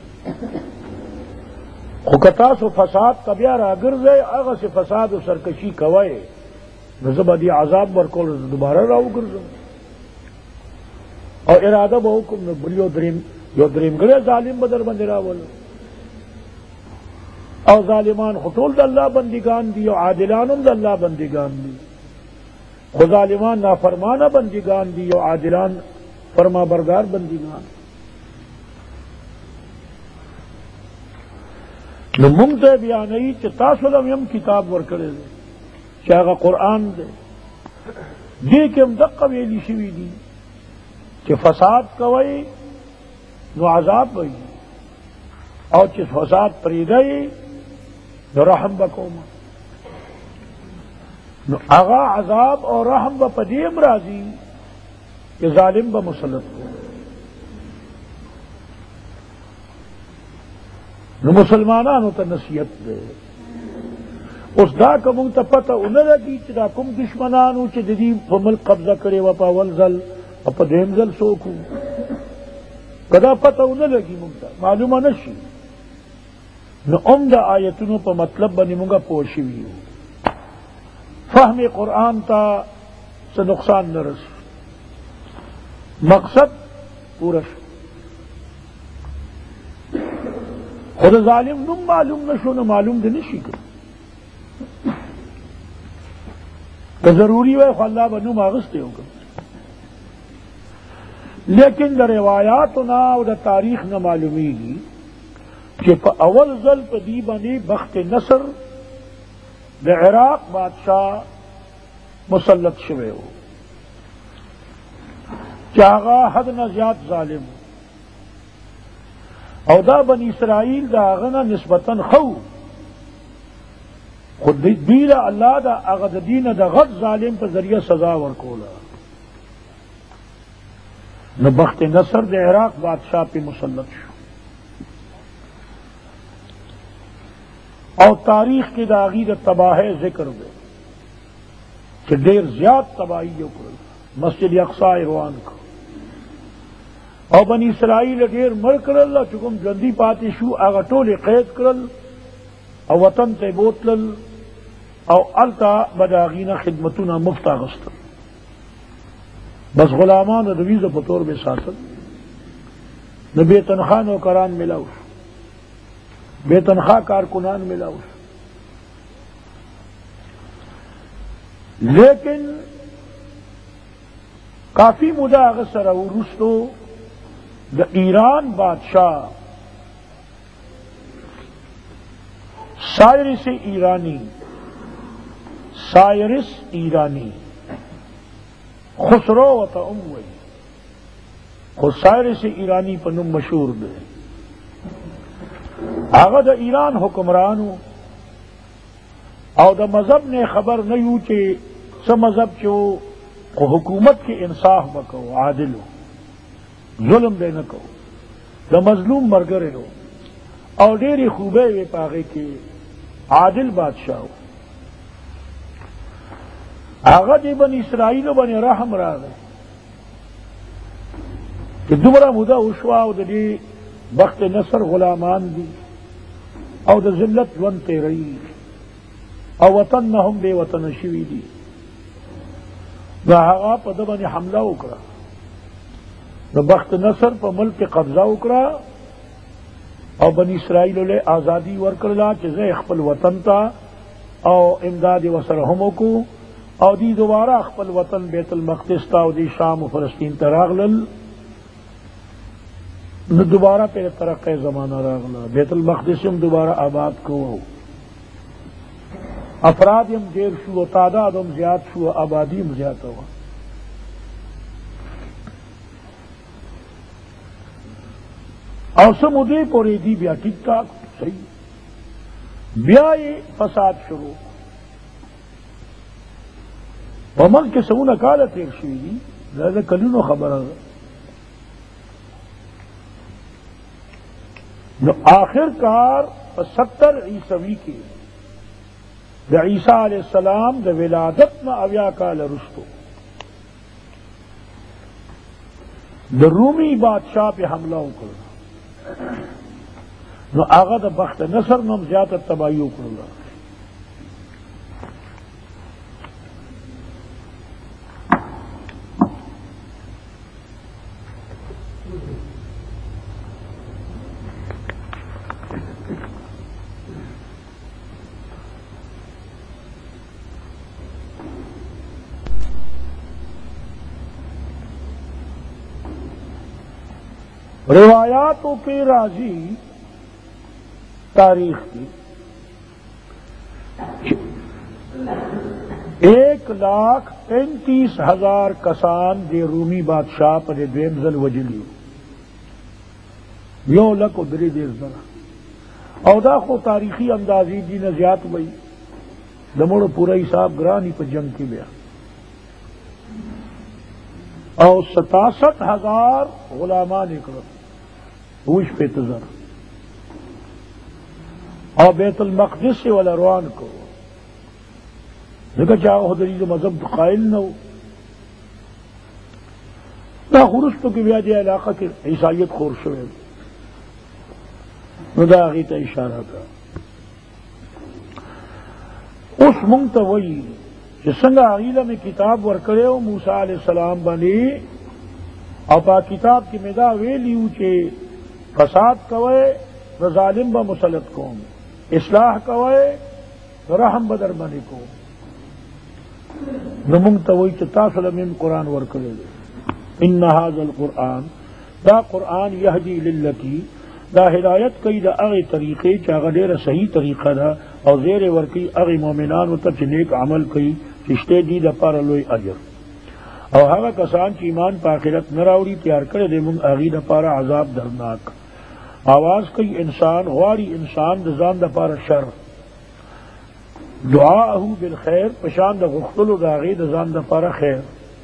خوکتا سو فساد کا بیا را گرزے آغا سے فساد و سرکشی کوئے نظب دی عذاب ورکول دوبارہ راو گرزو اور ارادہ با حکم نبریو دریم گرے ظالم بدر بندرا بولو او ظالمان خطول دا اللہ بندگان دی او عادلان دا اللہ بندگان دی. خو ظالمان نافرمانہ بندگان دی او عادلان فرما بردار بندگان. نو مونږ ته بیانوي چې تاسو له هم کتاب ورکړی دی چې هغه قرآن دی. دې کې هم دقه ویلي شوي دي چې فساد کوئ نو عذاب وي، او چې فساد پرېږدئ نو رحم به کوم. نو هغه عذاب او رحم به په دې هم راځي کہ ظالم با مسلط کو. نو مسلمانانو ته نصیحت دے اوس دا کوم ته پته ونه لګي چې دا کوم دشمنانو چې د دې په ملک قبضه کړي و په اول ځل او په دویم ځل څوک کدا پته ونه لګي موږ ته معلومه نشي. نو دا آیتونو په مطلب باندې موږ پوه شوي یو. فهم قرآن ته څه نقصان نه رسي، مقصد پورا شو. خود ظالم نم معلوم نشو نو معلوم دے نشی کر تو ضروری ہے خو اللہ بنم آغستے ہوگا. لیکن دا روایاتنا و دا تاریخ نہ معلومی گی کہ پا اول ذل پا دی بنی بخت نصر دا عراق بادشاہ مسلط شوے ہو چاغا حد نہ زیاد ظالم او دا بنی اسرائیل دا غنا نسبتاً خو خود دیلا اللہ دا اغد دین دا غد ظالم پر ذریعہ سزا ورکولا. نو بخت نصر دا عراق بادشاہ پہ مسلط شو. اور تاریخ کی داغی دا تباہ ذکر دے کہ دیر زیاد تباہی جو کرل مسجد اقصی روان کو او بنی اسرائیل ډیر مړ کړل چې کوم ژوندي پاتې شو هغه ټول قید کړل او وطن ته بوتلل او التا بداغینه خدمتونه مفت اغوستل. بس غلامانو د ویزو په تور به ساتل. نو بے تنخواہ نوکران ملاو شو، بے تنخواہ کارکنان ملاو شو. لیکن کافی مدہ اغسر ورستو دا ایران بادشاہ سائرس ایرانی خسرو و تعموی خود سائرس ایرانی پر نم مشہور دے. آغا دا ایران حکمرانو او دا مذہب نے خبر نہیں ہو کہ سا مذہب چو حکومت کے انصاف بکو عادل ہو، ظلم دے نہ کہو، دا مظلوم مرگرے ہو اور ڈیری خوبے وے پاگے کے عادل بادشاہ ہو. آغا دی بنی اسرائیل بنی رحم را گئے کہ دوبارہ مدہ اشوا او دی بخت نصر غلامان دی او دا ذلت ونتے رہی او وطن نہ ہم بے وطن شوی دی. دا آغا پا دا بنی حملہ اکرا، دا بخت نصر پا ملک قبضہ اکرا او بنی اسرائیل لے آزادی ورکرلا چیزے اخپل وطن تا او امداد وسرہموں کو او دی دوبارہ اخپل وطن بیت المقدس تا او دی شام و فلسطین تا راغلل. دوبارہ پہ ترقی زمانہ راغلا، بیت المقدس ہم دوبارہ آباد کو، افراد ہم دیر شو، تعداد ہم زیاد شو، آبادی ہم زیاد ہوا. اور سمودے پورے دی بیا ٹھیک ٹھاک صحیح بیا یہ فساد شروع ومن کے سمون کالا تیر شوی دی زیادہ کلونو خبر ہے. نو آخر کار 70 عیسوی کے دا عیسیٰ علیہ السلام دا ولادت میں اویا کال رستو دا رومی بادشاہ پہ حملہ کرنا. نو آغا دا بخت نصر نم زیادہ تباہی کرنا. روایاتوں کے راضی تاریخ کی 1,35,000 کسان دے رومی بادشاہ پر دویم ځل وجلی 1,03,000 او دا خو تاریخی اندازی دی نه زیات وئی دموڑ پورا حساب گرانی پر جنگ کی بیا او 67,000 غلامان اکڑ ہوش پہ تزر اور بیت المقدس سے والا روان کو دیکھا چاہو حضرت مذہب قائل نہ ہو نہ خرشتوں کی بیادی علاقہ کی عیسائیت خور شوئے ندا غیت اشارہ کا اس منگتا وہی جسنگا عقیدہ میں کتاب ورکڑے ہو موسیٰ علیہ السلام بنی اور پا کتاب کی مدا ویلیو چے فساد کوئے و ظالم با مسلط قوم اصلاح کوئے و رحم بدر بنی کو نمونگتا وہی چتا سلمین قرآن ورکڑے دے ان هذا القرآن دا قرآن یہدی للتی دا ہدایت کئی دا اغی طریقے چاگا دیر صحیح طریقہ دا اور زیر ورکی اغی مومنان و تچ نیک عمل کئی چشتے دی دا پارا لوی اجر اور ہاگا کسان چی ایمان پاخرت نراوڑی تیار کرے دے منگ اغی دا پارا عذاب درناک آواز کئی انسان غواری انسان دا زان دا پارا شر دعاہو بالخیر پشان دا غختلو دا اغی دا زان دا پارا خیر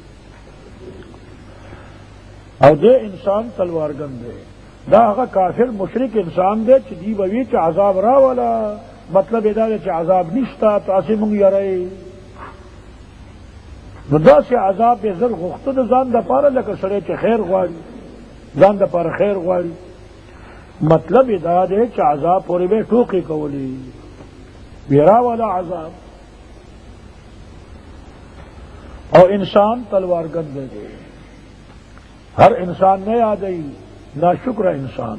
او دے انسان تلوار گن دے دا آغا کافر مشرک انسان دے چی دی بوی چی عذاب را والا مطلب ادا دے چی عذاب نشتا تو آسی منگ یارئی نو دا سی عذاب بے ذر غخت دا زان دا پارا لکا سڑے چی خیر غواری زان دا پارا خیر غواری مطلب ادا دے چی عذاب پوری بے ٹوکی کولی بیرا والا عذاب اور انسان تلوار گن دے دے ہر انسان نہیں آ گئی نا شکر انسان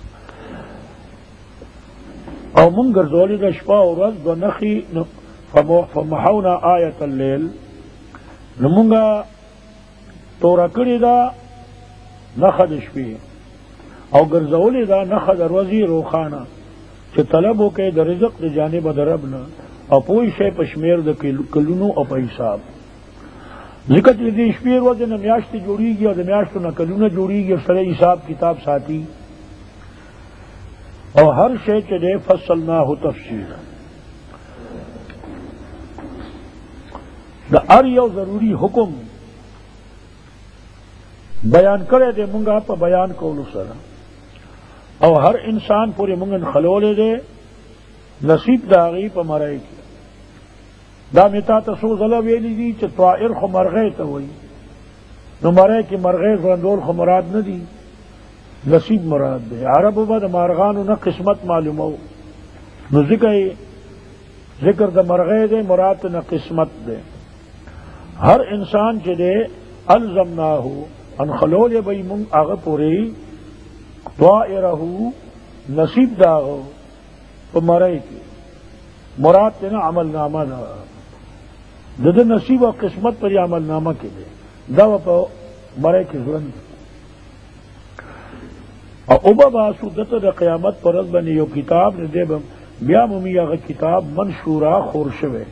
او منگر زولی دا شپا و رز دو نخی فمحونا آیت اللیل نمونگا تورا کری دا نخد شپی او گرزولی دا نخد روزی روخانا چه طلبو که دا رزق دا جانب دا ربنا او پوئی شے پشمیر دا کلونو او پا حساب ذکر دی شپیر وقت نہ میاشت جوڑی گی اور میاشت نہ کلونہ جوڑی گی اور سرے حساب کتاب ساتھی اور ہر شے چلے فصلناہ تفصیل دا ار یو ضروری حکم بیان کرے دے منگا پا بیان کولو سرا اور ہر انسان پورے منگن خلولے دے نصیب داغی پا مرائے کی دا متا تسو ظلا ویلی دی چه طائر خو مرغے تا ہوئی نو مرے کی مرغے زوندول خو مراد نہ دی نصیب مراد دے عرب با دا مارغانو نہ قسمت معلومو نو ذکر دا مرغے دے مراد نہ قسمت دے ہر انسان چے دے الزمناہو انخلول بی من آغا پوری طائرہو نصیب داغو پا مرے کی مراد تے نا عمل نامہ دا دد نصیب و قسمت پر یہ عمل نامہ کے دے دا پا مرے کی ظلم اور اوبا باسو دتا دا قیامت پر رض بنی یو کتاب نے دے بیا ممی اغا کتاب منشورہ خورشوے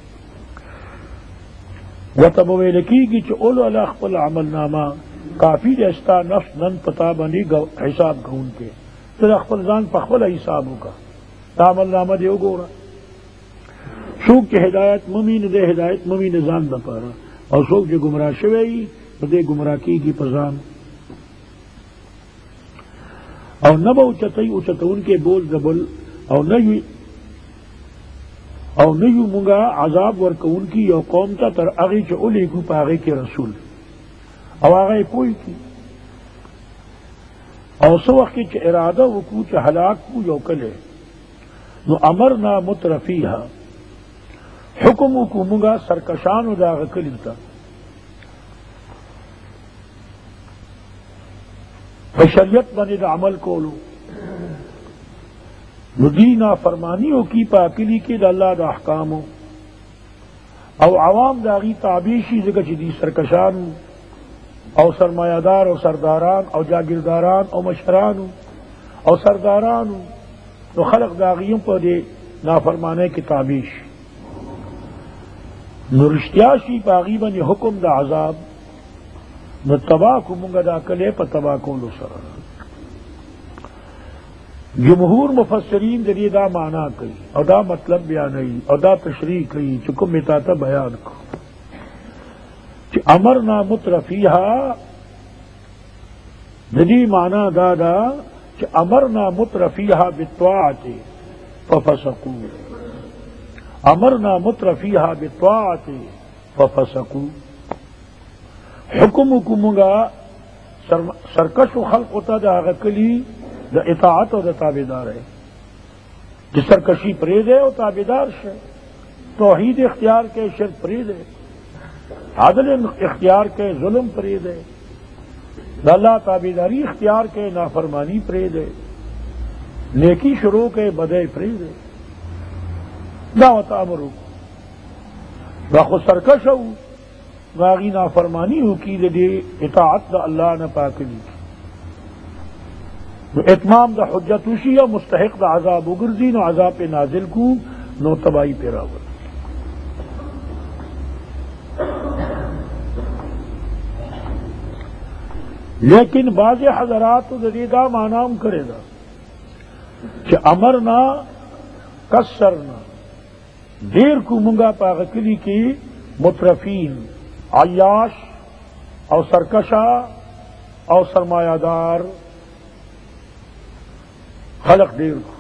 و تبوے لکی گی چو اولو علا اخپل عمل نامہ کافی دستا نفس نن پتا بنی حساب گھون کے تو اخپل زان پخپل حسابوں کا تا عمل نامہ دے گورا سوک کے ہدایت ممین دے ہدایت ممین زان دا پارا اور سوک جو گمراہ شوئی دے گمراہ کی پزان اور نہ با اچتائی اچتون کے بول دبل اور نیو منگا عذاب ورکون کی یو قوم تا تر اغی چا اولی کو پاغی کے رسول او آغی پوئی کی اور سو وقت چا ارادہ وکو چا ہلاک کو یو کلے نو امرنا مترفیہا حکم کو منگا سرکشان و داغ کلیتا بشریت بنے دا عمل کولو ندینا فرمانیوں کی پاکلی کے دا اللہ دا احکامو او عوام داغی تابیشی زکا چی دی سرکشانو او سرمایہ دار او سرداران او جاگیرداران او مشران او سرداران نو خلق داغیوں پر دے نافرمانے کی تعبیش نو رشتیاشی پاغی بنی حکم دا عذاب نو تباہ کو منگا دا کلے پا تباہ کو لو سر جمہور مفسرین دے دا معنی کئی او دا مطلب بیانی او دا تشریح کئی چکم متاتا بیان کو چی امرنا مترفیہا ندی معنی دادا چی امرنا مترفیہا بالطاعت ففسقو امرنا مترفیہا بالطاعت ففسقو حکم حکمگا سرکش و خلق ہوتا دا غکلی دا اطاعت و دا تابدار ہے جس سرکشی پرید ہے و تابدار شے توحید اختیار کے شرک پرید ہے عدل اختیار کے ظلم پرید ہے اللہ تابیداری اختیار کے نافرمانی پرید ہے نیکی شروع کے بدے پرید ہے دعوت امرو باخو سرکش ہو باغی نافرمانی ہو کی دے اطاعت دا اللہ نے پاکلی اتمام دا حجت اسی یا مستحق دا عذاب اگرزی نو عذاب پہ نازل کو نو تباہی پہ راول لیکن بعض حضرات تو دریدہ معنام کرے دا کہ امرنا کسرنا دیر کو منگا پاغکلی کی مترفین عیاش او سرکشا او سرمایہ دار خلق دیر کو